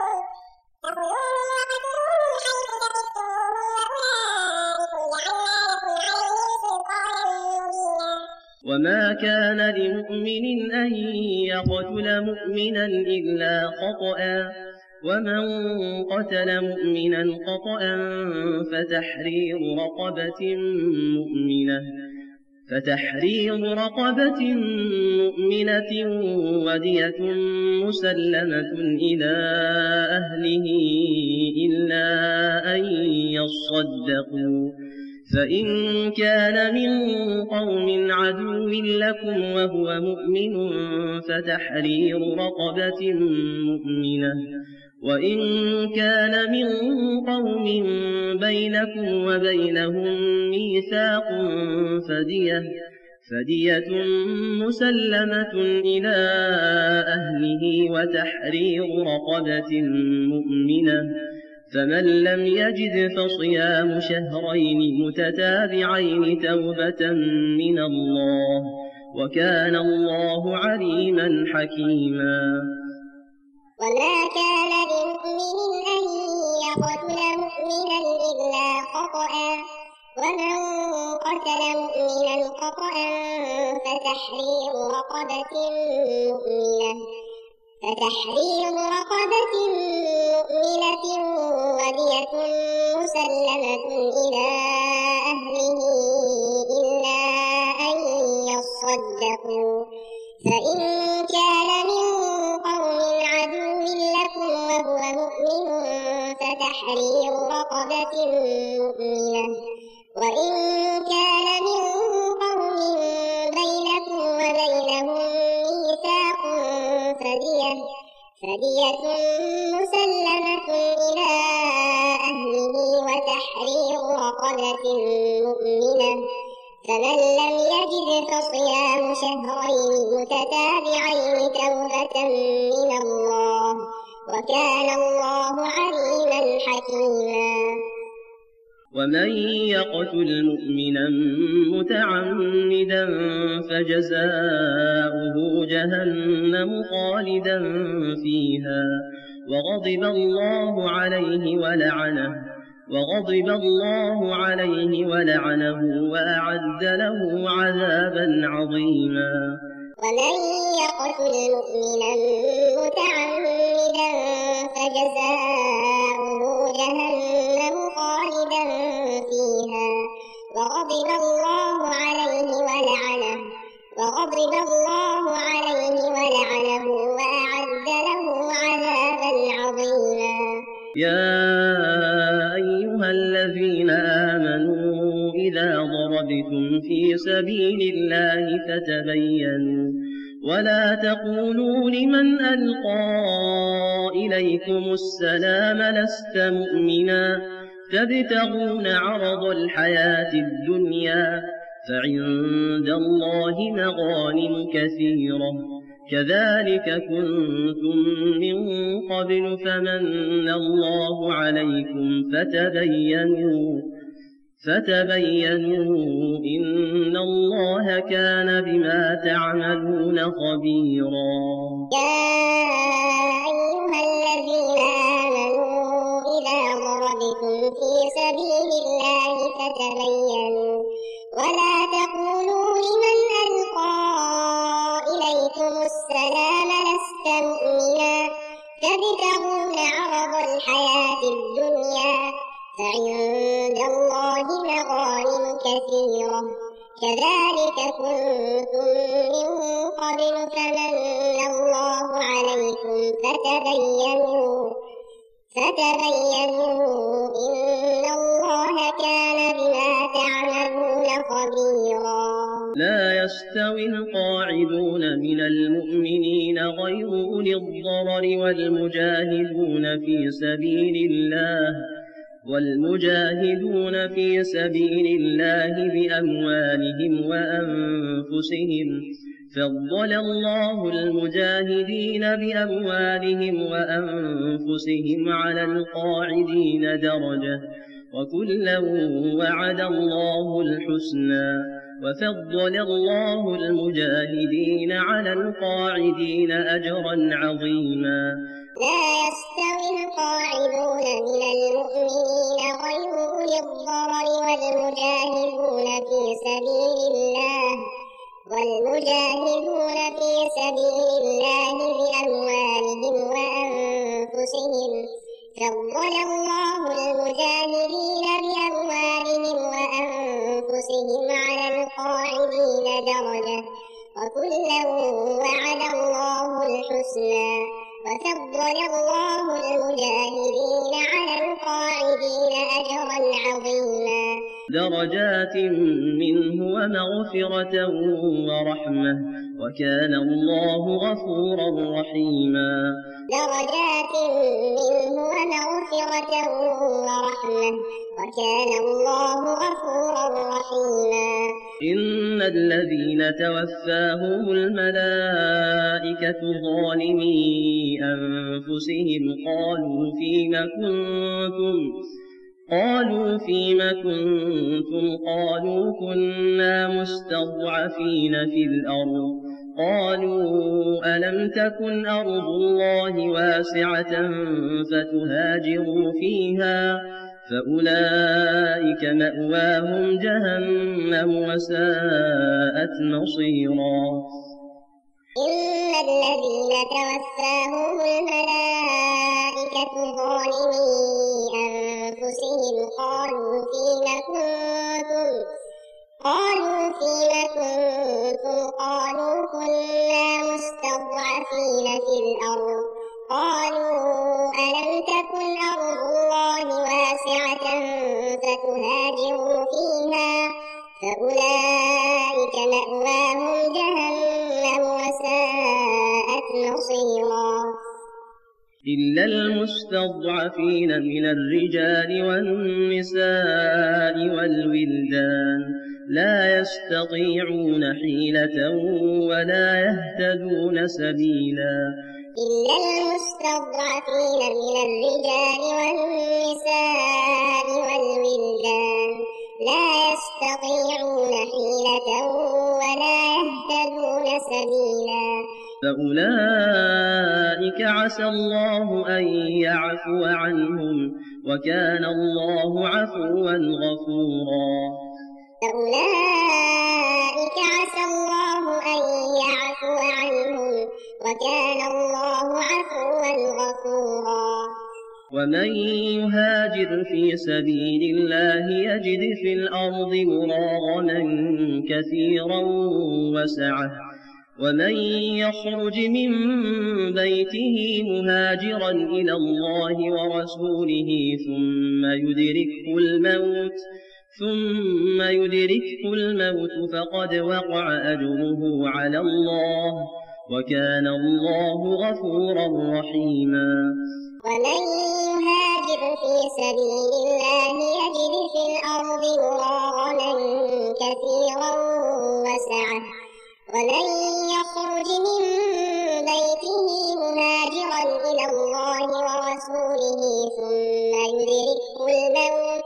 فخذوهم وقتلوهم حيث ثقفتموهم وأولئكم جعلنا لكم عليهم وما كان لمؤمن أن يقتل مؤمنا إلا خطأ ومن قتل مؤمنا خطأ فتحرير رقبة مؤمنة فتحرير رقبة مؤمنة ودية مسلمة إلى أهله إلا أن يصدقوا فإن كان من قوم عدو لكم وهو مؤمن فتحرير رقبة مؤمنة وإن كان من قوم بينكم وبينهم ميثاق فدية فدية مسلمة إلى أهله وتحرير رقبة مؤمنة فمن لم يجد فصيام شهرين متتابعين توبة من الله وكان الله عليما حكيما. وما كان لمؤمن أن يقتل مؤمنا إلا خطأ ومن قتل مؤمنا خطأ فتحرير رقبة مؤمنة فتحرير رقبة مؤمنة ودية مسلمة إلى أهله إلا أن يصدقوا فإن كان من قوم عدو لكم وهو مؤمن فتحرير رقبة مؤمنة وإن كان من قوم بينكم وبينهم ميثاق فدية فدية مسلمة إلى أهله وتحرير رقبة مؤمنة فمن لم يجد فصيام شهرين متتابعين توبة من الله وكان الله عليما حكيما. ومن يقتل مؤمنا متعمدا فجزاؤه جهنم خالدا فيها وغضب الله عليه ولعنه وغضب الله عليه ولعنه وأعد له عذابا عظيما. ومن يقتل مؤمنا متعمدا فجزاؤه جهنم خالدا فيها وغضب الله عليه ولعنه وغضب الله عليه ولعنه وأعد له عذابا عظيما. يا أيها الذين آمنوا إذا ضربتم في سبيل الله فتبينوا ولا تقولوا لمن ألقى إليكم السلام لست مؤمنا تبتغون عرض الحياة الدنيا فعند الله مغانم كثيرة كذلك كنتم من قبل فمن الله عليكم فتبينوا فتبينوا إن الله كان بما تعملون خبيرا. يا أيها الذين آمنوا إذا ضربتم في سبيل الله فتبينوا ولا تقولوا لمن ألقى إليكم السلام لست مؤمنا تبتغون عرض الحياة الدنيا فعند الله مغانم كثيرة كذلك كنتم من قبل فمن الله عليكم فتبينوا فتبينوا إن الله كان بما تعملون خبيرا. لا يستوي القاعدون من المؤمنين غير أولي الضرر والمجاهدون في سبيل الله والمجاهدون في سبيل الله بأموالهم وأنفسهم فضل الله المجاهدين بأموالهم وأنفسهم على القاعدين درجة وكلا وعد الله الحسنى وفضل الله المجاهدين على القاعدين أجرا عظيما. لا يستوي القاعدون من المؤمنين غير أولي الضرر والمجاهدون في سبيل الله فضل الله المجاهدين بأموالهم وأنفسهم على القاعدين درجة وكلا وعد الله الحسنى وفضل الله المجاهدين على القاعدين أجرا عظيما درجات منه ومغفرة ورحمة وكان الله غفورا رحيما درجات منه ومغفرة ورحمة وكان الله غفورا رحيما إن الذين توفاهم الملائكة ظالمي أنفسهم قالوا فيم كنتم قالوا فيم كنتم قالوا كنا مستضعفين في الأرض قالوا ألم تكن أرض الله واسعة فتهاجروا فيها فأولئك مأواهم جهنم وساءت مصيرا إن الذين توفاهم الملائكة ظالمي أنفسهم قالوا فيم كنتم قالوا فيم كنتم قالوا كنا مستضعفين في الأرض قالوا ألم تكن أرض الله واسعة فتهاجروا فيها فأولئك مأواهم جهنم وساءت مصيرا إلا المستضعفين من الرجال والنساء والولدان لا يستطيعون حيلة ولا يهتدون سبيلا إلا المستضعفين من الرجال والنساء والولدان لا يستطيعون حيلة ولا يهتدون سبيلا فأولئك عسى الله أن يعفو عنهم وكان الله عفوا غفورا فأولئك عسى الله أن يعفو عنهم وكان الله عفوا غفورا ومن يهاجر في سبيل الله يجد في الأرض مراغما كثيرا وسعة ومن يخرج من بيته مهاجرا إلى الله ورسوله ثم يدركه الموت ثم يدركه الموت فقد وقع أجره على الله وكان الله غفورا رحيما ومن يهاجر في سبيل الله يجد في الأرض مراغما كثيرا وسعة ومن يخرج من بيته مهاجرا إلى الله ورسوله ثم يدركه الموت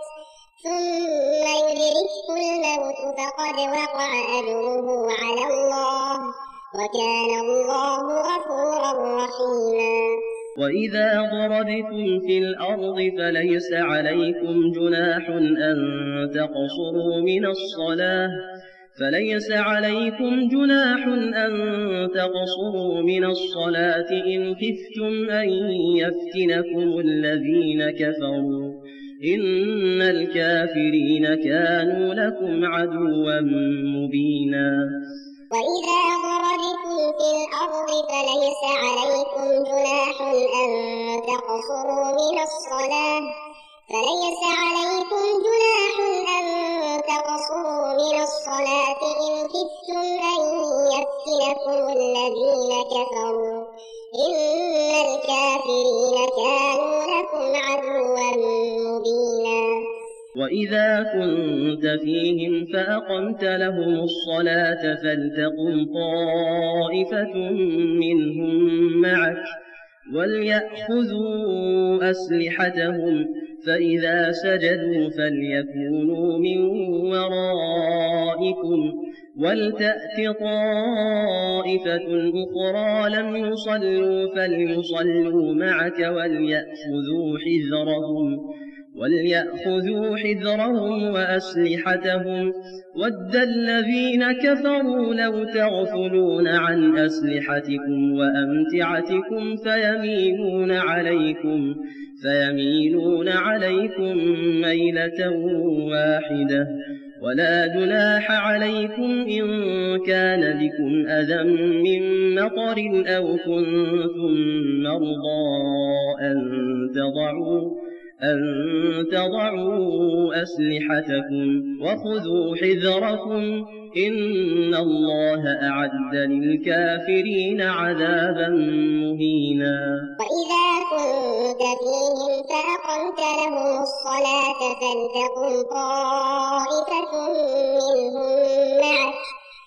ثم يدركه الموت فقد وقع أجره على الله وكان الله غفورا رحيما وإذا ضربتم في الأرض فليس عليكم جناح أن تقصروا من الصلاة فليس عليكم جناح أن تقصروا من الصلاة إن خفتم أن يفتنكم الذين كفروا إن الكافرين كانوا لكم عدوا مبينا وإذا ضربتم في الأرض فليس عليكم جناح أن تقصروا من الصلاة فليس عليكم جناح أن تقصروا من الصلاة إن خفتم أن يفتنكم الذين كفروا إن الكافرين كانوا لكم عدوا مبينا وإذا كنت فيهم فأقمت لهم الصلاة فلتقم طائفة منهم معك وليأخذوا أسلحتهم فإذا سجدوا فليكونوا من ورائكم ولتأت طائفة أخرى لم يصلوا فليصلوا معك وليأخذوا حذرهم وليأخذوا حذرهم وأسلحتهم ود الذين كفروا لو تغفلون عن أسلحتكم وأمتعتكم فيميلون عليكم فيميلون عليكم ميلة واحدة ولا جناح عليكم إن كان بكم أذى من مطر أو كنتم مرضى أن تضعوا أن تضعوا أسلحتكم وخذوا حذركم إن الله أعد للكافرين عذابا مهينا. وإذا كنت فيهم فأقمت لهم الصلاة فلتقم طائفة منهم معك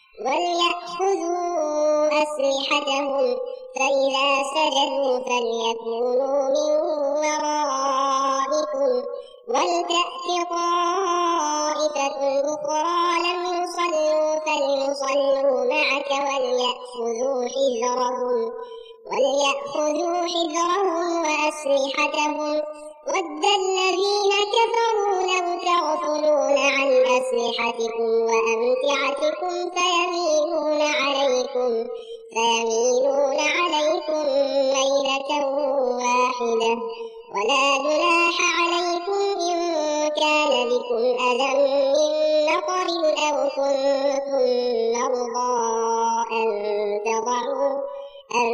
وليأخذوا أسلحتهم فإذا سجدوا فليكونوا من ورائكم ولتأت طائفة أخرى لم يصلوا فليصلوا معك وليأخذوا حذرهم وليأخذوا حذرهم وأسلحتهم ود الذين كفروا لو تغفلون عن أسلحتكم وأمتعتكم فيميلون عليكم فيميلون عليكم ميلة واحدة ولا جناح عليكم إن كان بكم أذى من مطر أو كنتم مرضى أن تضعوا أن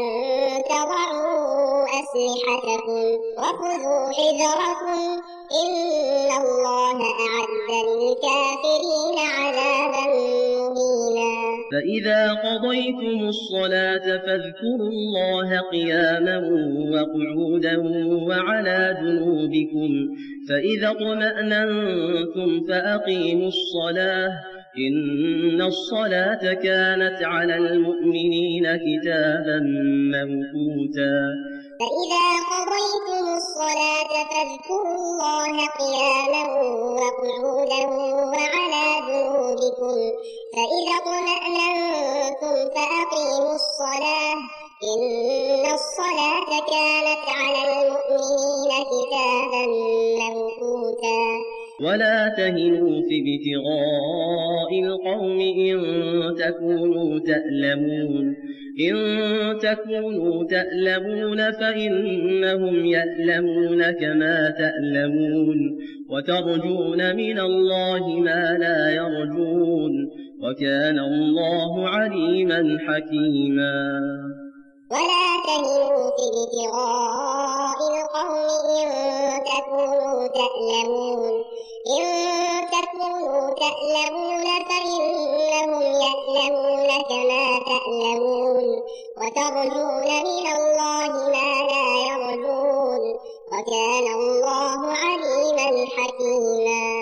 تضعوا أسلحتكم وخذوا حذركم إن الله أعد للكافرين عذابا مهينا. فإذا قضيتم الصلاة فاذكروا الله قياما وقعودا وعلى جنوبكم فإذا اطمأننتم فأقيموا الصلاة إن الصلاة كانت على المؤمنين كتابا موقوتا. فإذا قضيتم الصلاة فاذكروا الله قياما وقعودا وعلى جنوبكم فإذا اطمأننتم فأقيموا الصلاة إن الصلاة كانت على المؤمنين كتابا موقوتا. ولا تهنوا في ابتغاء القوم إن تكونوا تألمون إن تكونوا تألمون فإنهم يألمون كما تألمون وترجون من الله ما لا يرجون وكان الله عليما حكيما. ولا تهنوا في ابتغاء القوم إن تكونوا تألمون إن تكونوا تألمون فإنهم يألمون كما تألمون وترجون من الله ما لا يرجون وكان الله عليما حكيما.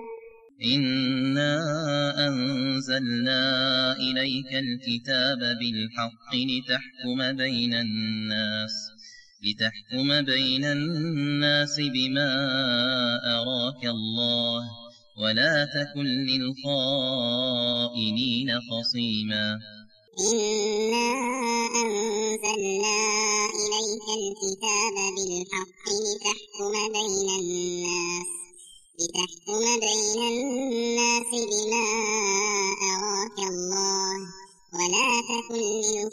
إنا أنزلنا إليك الكتاب بالحق لتحكم بين الناس لتحكم بين الناس بما أراك الله ولا تكن للخائنين خصيما. إنا أنزلنا إليك الكتاب بالحق لتحكم بين الناس لتحكم بين الناس بما أراك الله ولا تكن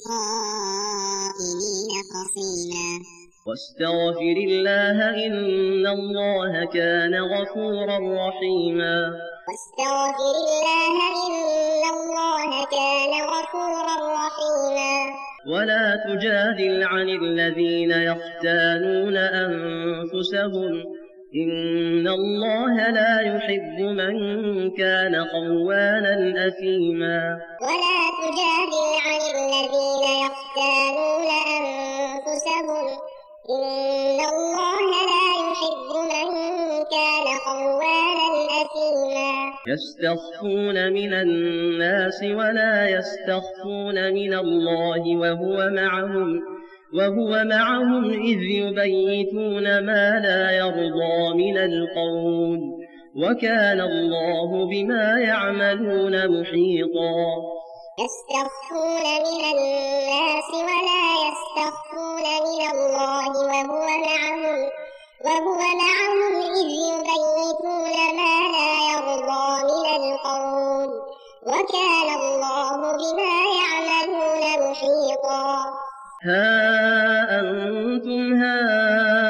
للخائنين خصيما. واستغفر الله إن الله كان غفورا رحيما. واستغفر الله إن الله كان غفورا رحيما. ولا تجادل عن الذين يختانون أنفسهم إن الله لا يحب من كان خوانا أثيما. ولا تجادل عن الذين يختانون أنفسهم إن الله لا يحب من كان خوانا أثيما. يستخفون من الناس ولا يستخفون من الله وهو معهم وهو معهم إذ يبيتون ما لا يرضى من القول وكان الله بما يعملون محيطا. يستخفون من الناس ولا يستخفون من الله وهو معهم وهو معهم إذ يبيتون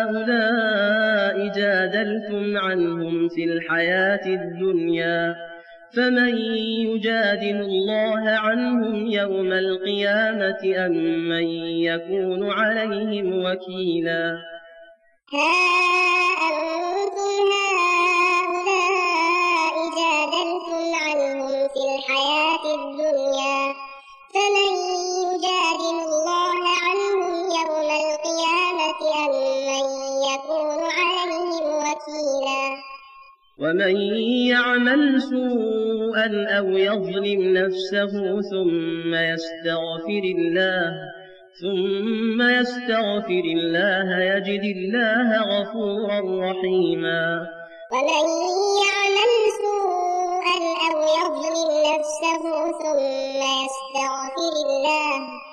هؤلاء جادلتم عنهم في الحياة الدنيا فمن يجادل الله عنهم يوم القيامة أم من يكون عليهم وكيلا ها أنتم هؤلاء جادلتم عنهم في الحياة الدنيا فمن يجادل الله عنهم يوم القيامة أم من يكون عليهم وكيلا ومن يعمل سوءا أو يظلم نفسه ثم يستغفر الله ثم يستغفر الله يجد الله غفورا رحيما ومن يعمل سوءا أو يظلم نفسه ثم يستغفر الله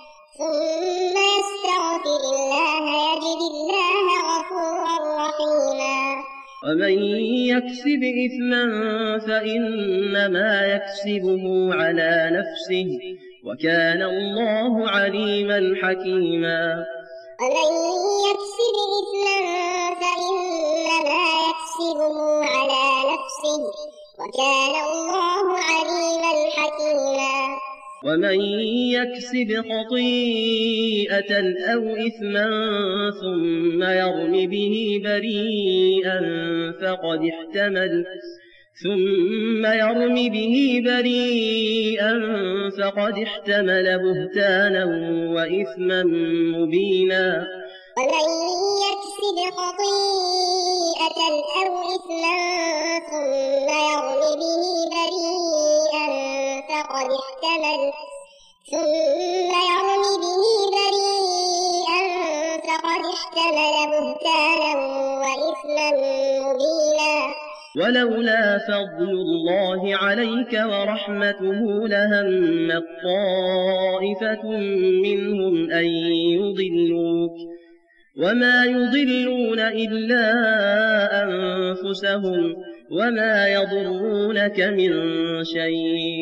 ثم يستغفر الله يجد الله غفورا رحيما ومن يكسب إثما فإنما يكسبه على نفسه وكان الله عليما حكيما ومن يكسب إثما فإنما يكسبه على نفسه وكان الله عليما حكيما ومن يكسب خطيئة أو إثما ثم يرم به بريئا فقد احتمل ثم يرم به بريئا فقد احتمل بهتانا وإثما مبينا ومن يكسب خطيئة أو إثما ثم يرم به بريئا فقد احتمل ثم يرم به بريئا فقد احتمل بهتانا وإثما مبينا ولولا فضل الله عليك ورحمته لهمت طائفة منهم أن يضلوك وما يضلون إلا أنفسهم وما يضرونك من شيء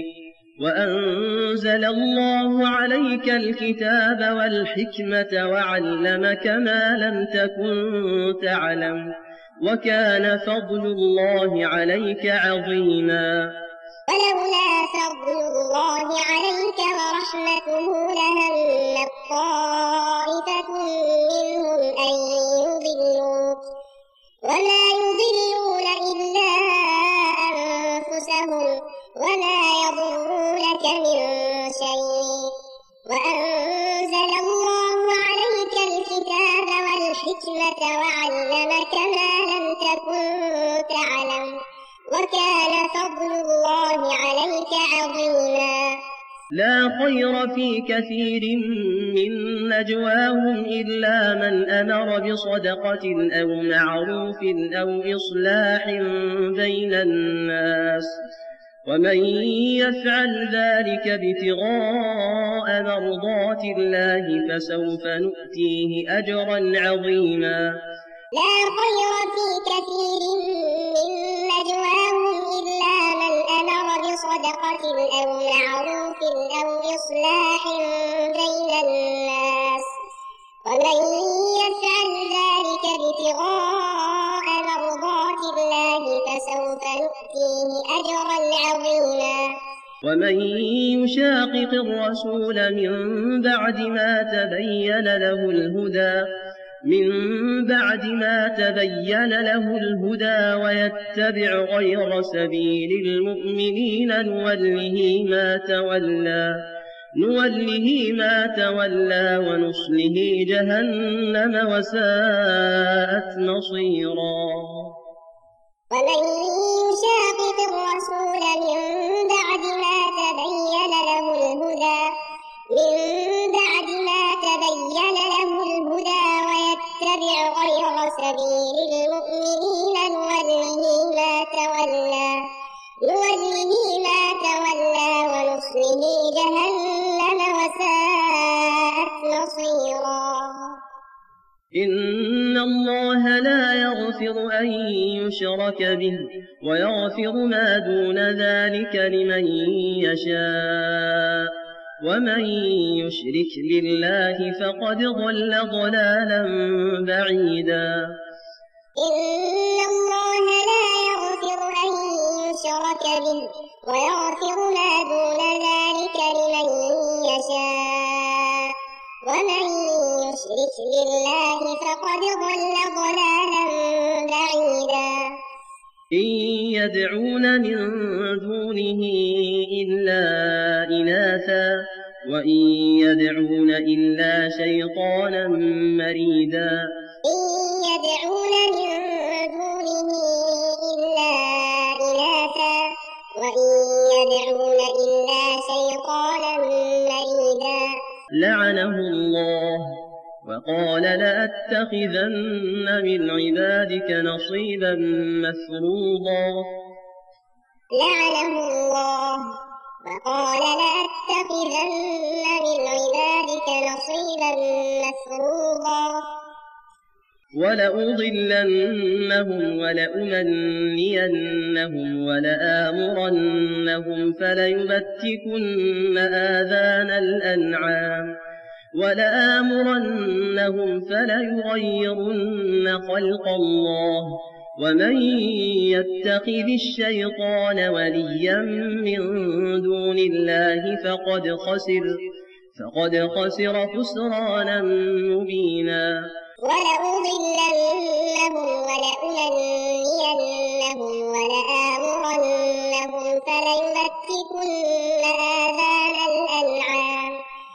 وأنزل الله عليك الكتاب والحكمة وعلمك ما لم تكن تعلم وكان فضل الله عليك عظيما ولولا فضل الله عليك ورحمته لهمت طائفة منهم أن يضلوك وما يضلون إلا أنفسهم وما يضرونك من شيء وأنزل الله عليك الكتاب والحكمة وعلمك ما لم تكن تعلم وكان فضل الله عليك عظيما لا خير في كثير من نجواهم إلا من أمر بصدقة أو معروف أو إصلاح بين الناس ومن يفعل ذلك ابتغاء مرضات الله فسوف نؤتيه أجرا عظيما لا خير في كثير من نجواهم إلا من أمر بصدقة أو معروف أو إصلاح بين الناس ومن يفعل ذلك ابتغاء مرضات الله فسوف نؤتيه أجرا عظيما ومن يشاقق الرسول من بعد ما تبين له الهدى من بعد ما تبين له الهدى ويتبع غير سبيل المؤمنين نوله ما تولى نوله ما تولى ونصله جهنم وساءت مصيرا ومن يشاقق الرسول من بعد ما تبين له الهدى من بعد ما تبين له الهدى ويتبع غير سبيل المؤمنين نوله ما تولى نوله ما تولى ونصله جهنم وساءت مصيرا إن الله لا يغفر أن يشرك به ويغفر ما دون ذلك لمن يشاء ومن يشرك بالله فقد ضل ضلالا بعيدا إن الله لا يغفر أن يشرك به ويغفر ما دون ذلك لمن يشاء ومن يشرك بالله فقد ضل ضلالا بعيدا إن يدعون من دونه إلا إناثا وإن يدعون إلا شيطانا مريدا إن يدعون من دونه إلا إناثا وإن يدعون إلا شيطانا مريدا لعنه الله وقال لأتخذن من عبادك نصيبا مفروضا لعنه الله وقال لأتخذن من عبادك نصيبا مفروضا ولأضلنهم ولأمنينهم ولآمرنهم فليبتكن آذان الأنعام ولآمرنهم فليغيرن خلق الله ومن يتخذ الشيطان وليا من دون الله فقد خسر فقد خسر خسرانا مبينا ولأضلنهم ولأمنينهم ولآمرنهم فليبتكن آذان الأنعام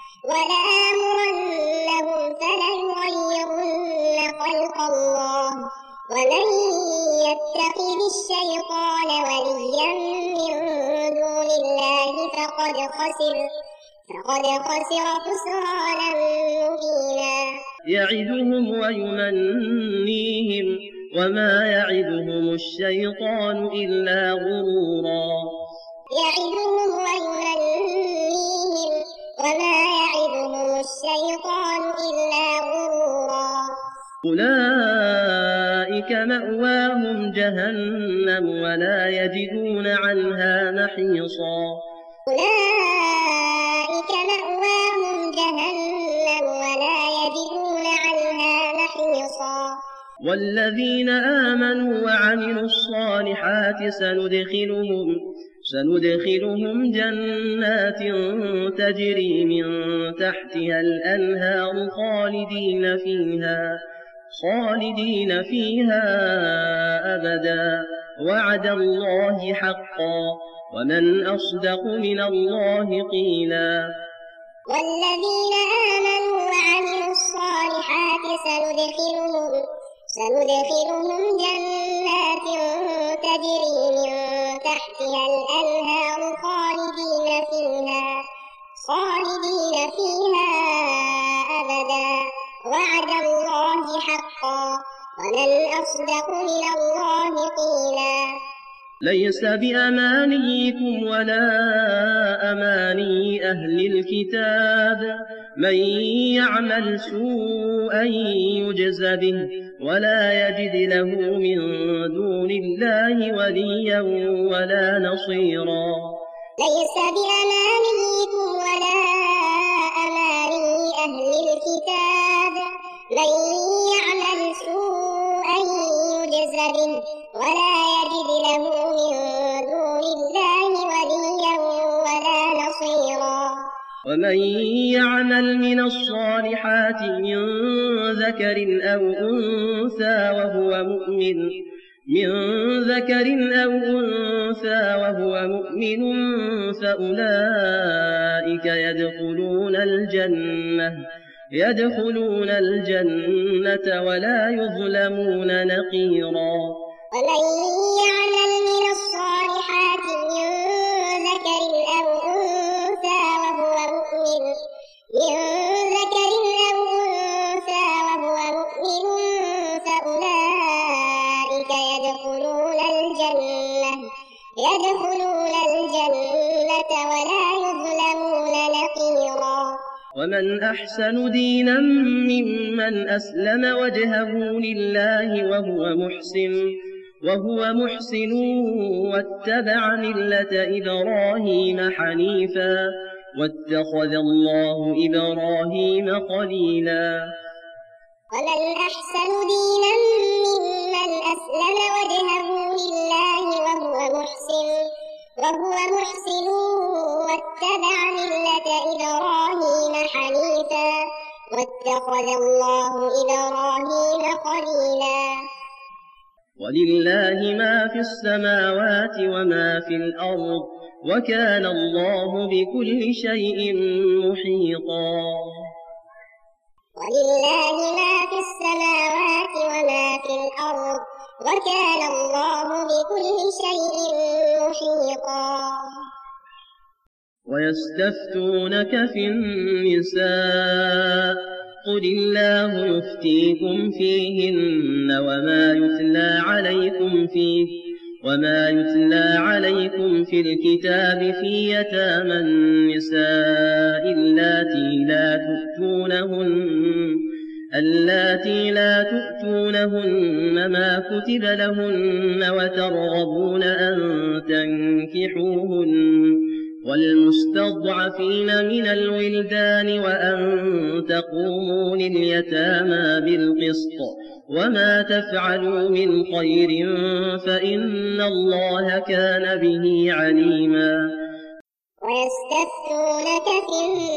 ولآمرنهم فليغيرن خلق الله ومن يتخذ الشيطان وليا من دون الله فقد خسر فقد خسر خسرانا مبينا يعدهم ويمنيهم وما يعدهم الشيطان إلا غرورا يعدهم ويمنيهم وما يعدهم الشيطان إلا غرورا أولئك مأواهم جهنم ولا يجدون عنها محيصا أولئك مأواهم جهنم ولا يجدون عنها محيصا والذين آمنوا وعملوا الصالحات سندخلهم سندخلهم جنات تجري من تحتها الأنهار خالدين فيها خالدين فيها أبدا وعد الله حقا ومن أصدق من الله قيلا والذين آمنوا وعملوا الصالحات سندخلهم سندخلهم جنات تجري من تحتها الأنهار خالدين فيها خالدين فيها أبدا وعد الله حقا ومن أصدق من الله قيلا ليس بأمانيكم ولا أماني أهل الكتاب من يعمل سوءا يجز به ولا يجد له من دون الله وليا ولا نصيرا ليس بأمانيكم ولا أماني أهل الكتاب من يعمل سوءا يجز به ولا يجد له من دون الله وليا ولا نصيرا ومن يعمل من الصالحات من ذكر أو أنثى وهو مؤمن من ذكر أو أنثى وهو مؤمن فأولئك يدخلون الجنة يدخلون الجنة ولا يظلمون نقيرا ومن يعمل من الصالحات من ذكر أو أنثى وهو مؤمن من ذكر أو أنثى وهو مؤمن فأولئك يدخلون الجنة يدخلون الجنة ولا يظلمون نقيرا ومن أحسن دينا ممن أسلم وجهه لله وهو محسن وهو محسن واتبع ملة إبراهيم حنيفا واتخذ الله إبراهيم خليلا. ومن أحسن دينا ممن أسلم وجهه لله وهو محسن وهو محسن واتبع ملة إبراهيم حنيفا واتخذ الله إبراهيم خليلا. ولله ما في السماوات وما في الأرض وكان الله بكل شيء محيطا. ولله ما في السماوات وما في الأرض وكان الله بكل شيء محيطا. ويستفتونك في النساء قل الله يفتيكم فيهن وما يتلى عليكم فيه وما يتلى عليكم في الكتاب في يتامى النساء اللاتي لا تؤتونهن اللاتي لا تؤتونهن ما كتب لهن وترغبون أن تنكحوهن والمستضعفين من الولدان وأن تقوموا لليتامى بالقسط وما تفعلوا من خير فإن الله كان به عليما. ويستفتونك في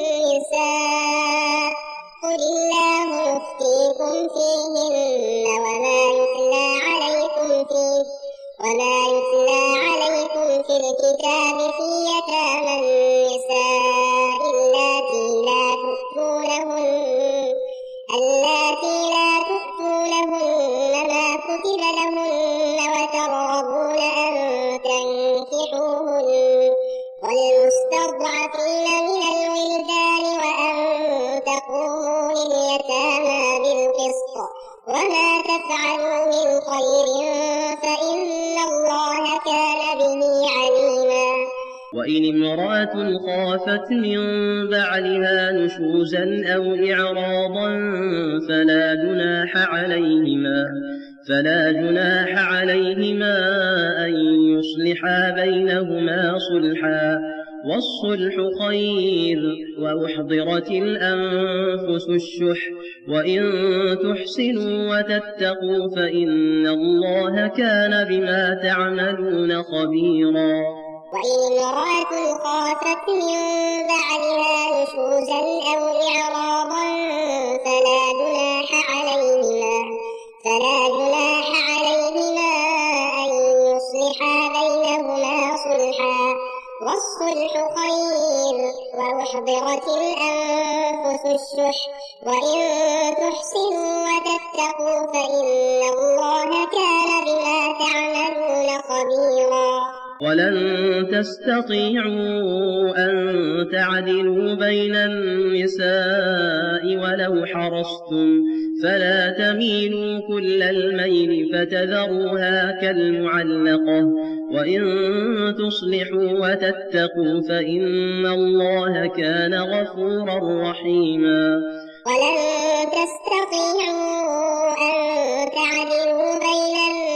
النساء قل الله يفتيكم فيهن وما يتلى عليكم فيه وما يتلى عليكم في الكتاب في يتامى النساء اللاتي لا تؤتونهن اللاتي لا تؤتونهن ما كتب لهن وترغبون أن تنكحوهن والمستضعفين من الولدان وأن تقوموا لليتامى بالقسط وما تفعلوا من خير فإن الله كان به عليما. وإن امرأة خافت من بعلها نشوزا أو إعراضا فلا جناح عليهما فلا جناح عليهما أن يصلحا بينهما صلحا والصلح خير وأحضرت الأنفس الشح وإن تحسنوا وتتقوا فإن الله كان بما تعملون خبيرا. وإن امرأة خافت من بعلها نشوزا أو إعراضا فلا جناح عليهما فلا جناح عليهما أن يصلحا بينهما صلحا والصلح خير وأحضرت الأنفس الشح وإن تحسنوا وتتقوا فإن الله كان بما تعملون خبيرا. ولن تستطيعوا أن تعدلوا بين النساء ولو حرصتم فلا تميلوا كل الميل فتذروها كالمعلقة وإن تصلحوا وتتقوا فإن الله كان غفورا رحيما. ولن تستطيعوا أن تعدلوا بين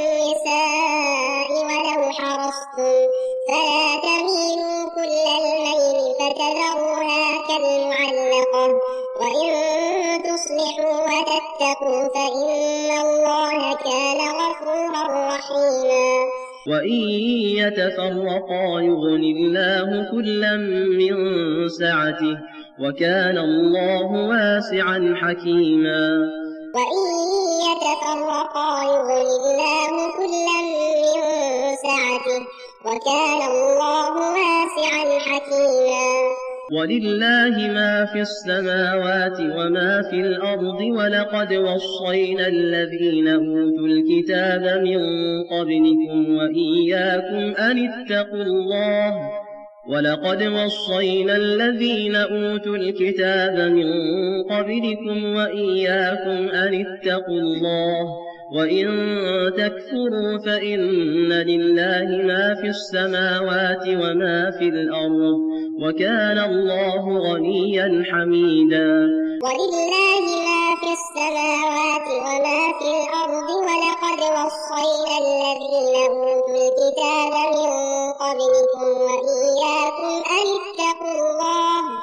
النساء ولو حرصتم فلا تميلوا كل الميل فتذروها كالمعلقة وإن تصلحوا وتتقوا فإن الله كان غفورا رحيما. وإن يتفرقا يغن الله كلا من سعته وكان الله واسعا حكيما. وإن يتفرقا يغن الله كلا من سعته وكان الله واسعا حكيما. ولله ما في السماوات وما في الأرض ولقد وصينا الذين أوتوا الكتاب من قبلكم وإياكم أن اتقوا الله ولقد وصينا الذين أوتوا الكتاب من قبلكم وإياكم أن اتقوا الله وإن تكفروا فإن لله ما في السماوات وما في الأرض وكان الله غنيا حميدا. ولله ما في السماوات وما في الأرض ولقد وصينا الذين أوتوا الكتاب من قبلكم وإياكم أن اتقوا الله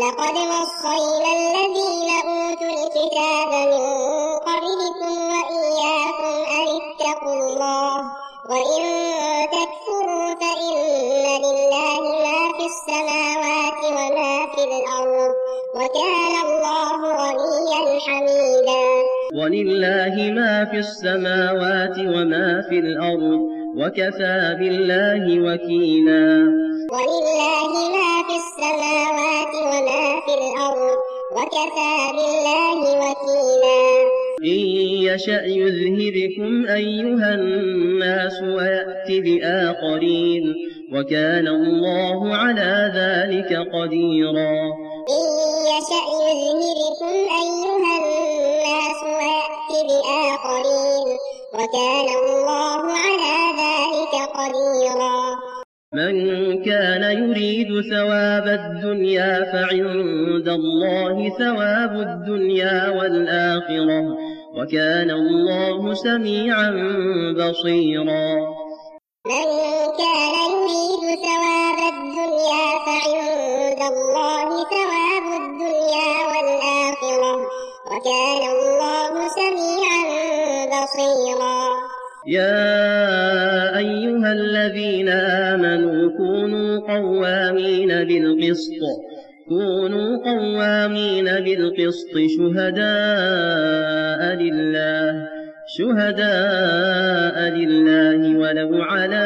ولقد وصينا الذين أوتوا الكتاب من قبلكم وإياكم أن اتقوا الله وإن تكفروا فإن لله ما في السماوات وما في الأرض وكان الله غنيا حميدا. ولله ما في السماوات وما في الأرض وكفى بالله وكيلا. ولله ما في السماوات وما في الأرض وكفى بالله وكيلا. إن يشأ يذهبكم أيها الناس ويأت بآخرين وكان الله على ذلك قديرا. إن يشأ يذهبكم أيها الناس ويأت بآخرين وكان الله على ذلك قديرا. من كان يريد ثواب الدنيا فعند الله ثواب الدنيا والآخرة وكان الله سميعا بصيرا. من كان يريد ثواب الدنيا فعند الله ثواب الدنيا والآخرة وكان الله سميعا بصيرا. يا أيها الذين آمنوا كونوا قوامين بالقسط كونوا قوامين بالقسط شهداء لله شهداء لله ولو على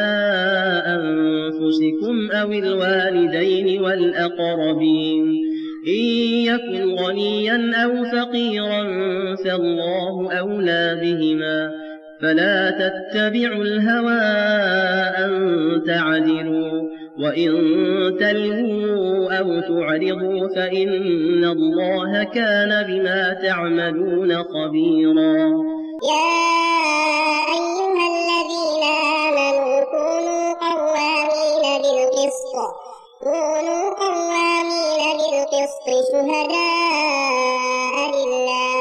أنفسكم أو الوالدين والأقربين إن يكن غنيا أو فقيرا فالله أولى بهما فلا تتبعوا الهوى أن تعدلوا وإن تلووا أو تعرضوا فإن الله كان بما تعملون خبيرا. يا أيها الذين آمنوا كونوا قوامين بالقسط كونوا قوامين بالقسط شهداء لله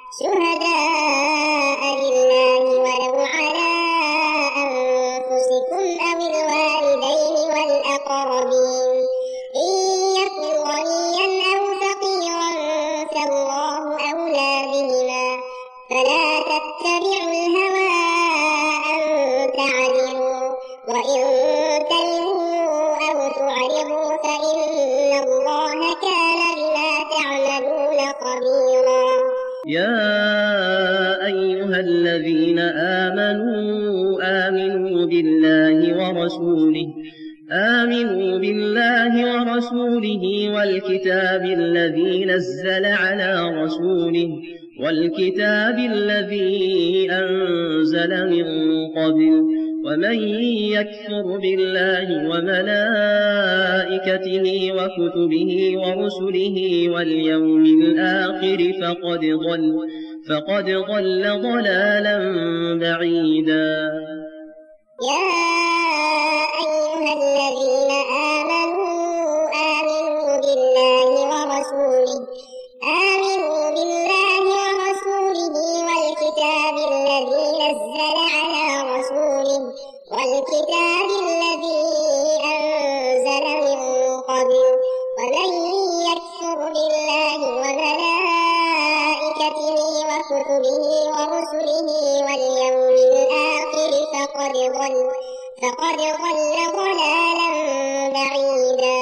شهداء لله ولو على أنفسكم أو الوالدين والأقربين إن يكن غنيا أو فقيرا فالله أولى بهما فلا تتبعوا الهوى أن تعدلوا وإن تلووا أو تعرضوا فإن الله كان بما تعملون خبيرا. يا أيها الذين آمنوا آمنوا بالله ورسوله آمنوا بالله ورسوله والكتاب الذي نزل على رسوله والكتاب الذي أنزل من قبل ومن يكفر بالله وملائكته وكتبه ورسله واليوم الآخر فقد ضل فقد ضل ضلالا بعيدا. يا أيها الذين آمنوا آمنوا بالله ورسوله آمنوا بالله ورسوله والكتاب الذي نزل على رسوله والكتاب الذي أنزل من قبل ومن يكفر بالله وملائكته وكتبه ورسله واليوم الآخر فقد ضل فقد ضل ضلالا بعيدا.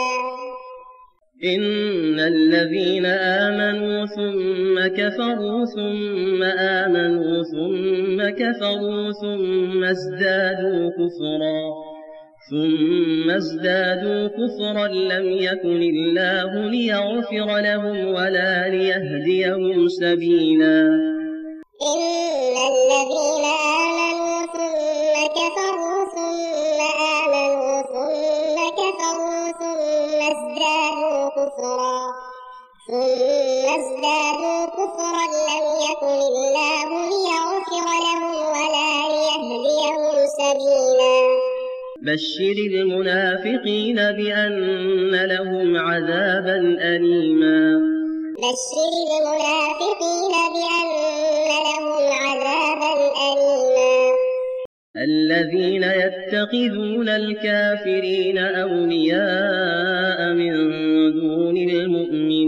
إن الذين آمنوا ثم كفروا ثم آمنوا ثم كفروا ثم ازدادوا كفرا ثم ازدادوا كفرا لم يكن الله ليغفر لهم ولا ليهديهم سبيلا. إن الذين آمنوا ثم كفروا ثم آمنوا ثم كفروا ثم ازدادوا كفرا ثم ازدادوا كفرا لم يكن الله ليغفر لهم ولا ليهديهم سبيلا. بشر المنافقين بأن لهم عذابا أليما. بشر المنافقين بأن لهم عذابا أليما. الذين يتخذون الكافرين أولياء من دون المؤمنين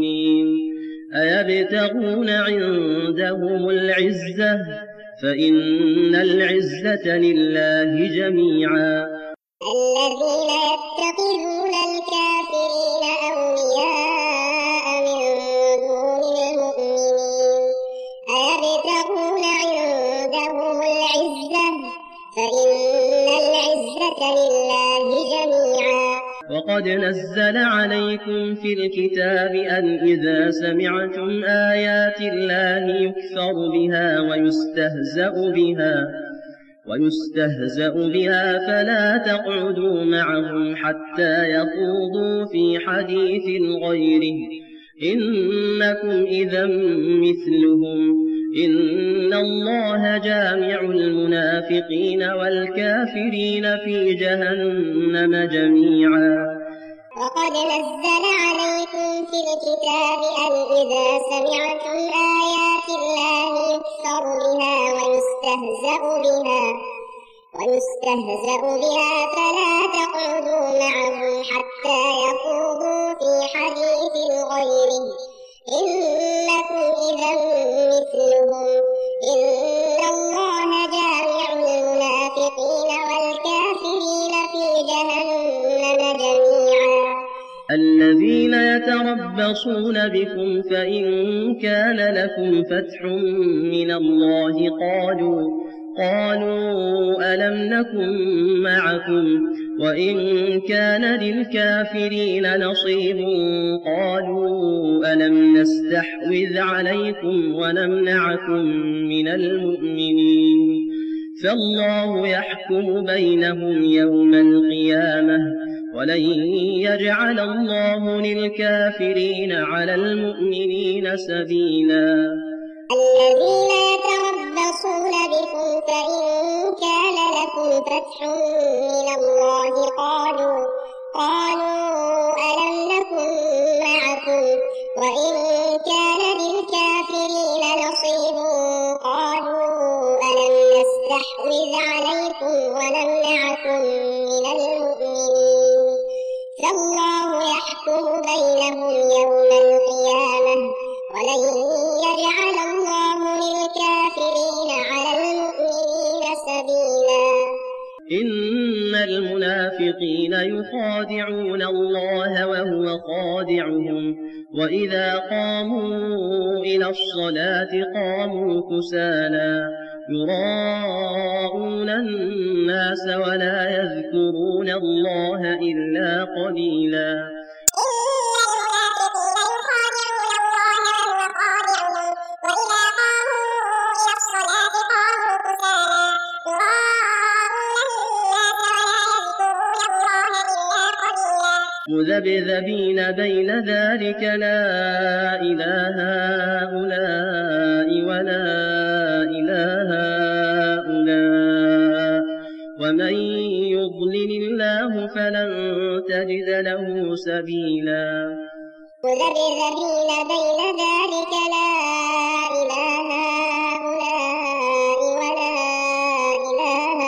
أيبتغون عندهم العزة فإن العزة لله جميعا. الذين يتخذون الكافرين أولياء من دون المؤمنين أيبتغون عندهم العزة فإن العزة لله جميعا. وقد نزل عليكم في الكتاب أن إذا سمعتم آيات الله يكفر بها ويستهزأ بها ويستهزأ بها فلا تقعدوا معهم حتى يخوضوا في حديث غيره إنكم إذا مثلهم إن الله جامع المنافقين والكافرين في جهنم جميعا. وقد نزل عليكم في الكتاب أن إذا سمعتم آيات الله يكفر بها ويستهزأ بها ويستهزأ بها فلا تقعدوا معهم حتى يخوضوا في حديث غيره إنكم إذا مثلهم إن الله جامع المنافقين والكافرين في جهنم جميعا. الذين يتربصون بكم فإن كان لكم فتح من الله قالوا قالوا ألم نكن معكم وإن كان للكافرين نصيب قالوا ألم نستحوذ عليكم ونمنعكم من المؤمنين فالله يحكم بينهم يوم القيامة ولن يجعل الله للكافرين على المؤمنين سبيلا. الذين يتربصون بكم فإن كان لكم فتح من الله قالوا قالوا ألم نكن معكم وإن كان للكافرين نصيب قالوا ألم نستحوذ عليكم ونمنعكم من المؤمنين فالله يحكم بينهم يوم القيامة ولن يجعل الله للكافرين على المؤمنين سبيلا. إن المنافقين يخادعون الله وهو خادعهم وإذا قاموا إلى الصلاة قاموا كسالى يراءون الناس ولا يذكرون الله إلا قليلا. مذبذبين بين ذلك لا إله هؤلاء ولا إله هؤلاء ومن يضلل الله فلن تجد له سبيلا. مذبذبين بين ذلك لا إله هؤلاء ولا إله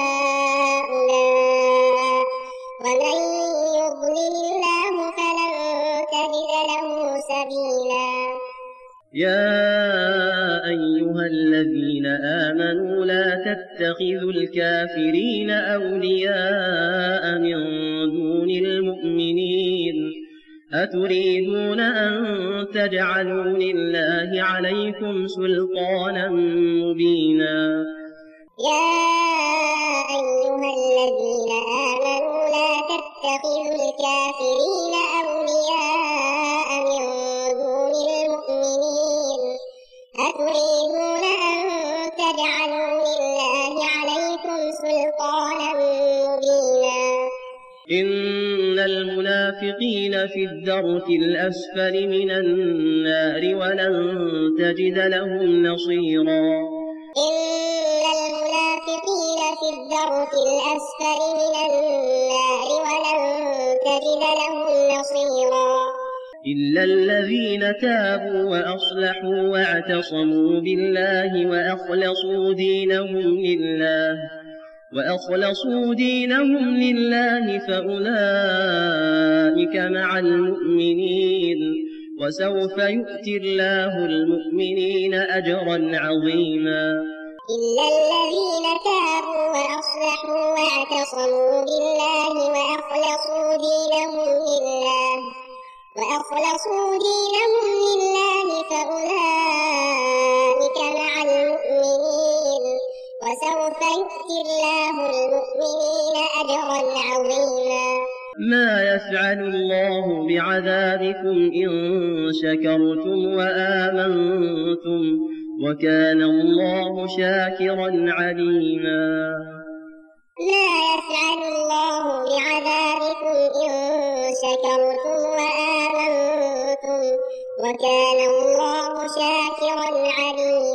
هؤلاء ومن يضلل الله فلن تجد له سبيلا. يا أيها الذين آمنوا لا تتخذوا الكافرين أولياء من دون المؤمنين أتريدون أن تجعلوا لله عليكم سلطانا مبينا. يا أيها الذين آمنوا لا تتخذوا الكافرين أولياء من دون المؤمنين أتريدون أن تجعلوا لله عليكم سلطانا مبينا. إن المنافقين في الدرك الأسفل من النار ولن تجد لهم نصيرا. إن المنافقين في الدرك الأسفل من النار ولن تجد لهم نصيرا. إلا الذين تابوا وأصلحوا واعتصموا بالله وأخلصوا دينهم لله وأخلصوا دينهم لله فأولئك مع المؤمنين وسوف يؤتي الله المؤمنين أجرا عظيما. إلا الذين تابوا وأصلحوا واعتصموا بالله وأخلصوا دينهم لله وأخلصوا دينهم لله فأولئك مع المؤمنين وسوف يؤتي الله المؤمنين أجرا عظيما. ما يفعل الله بعذابكم إن شكرتم وآمنتم وكان الله شاكرا عليما. ما يفعل الله بعذابكم إن شكرتم وآمنتم وكان الله شاكرا عليما.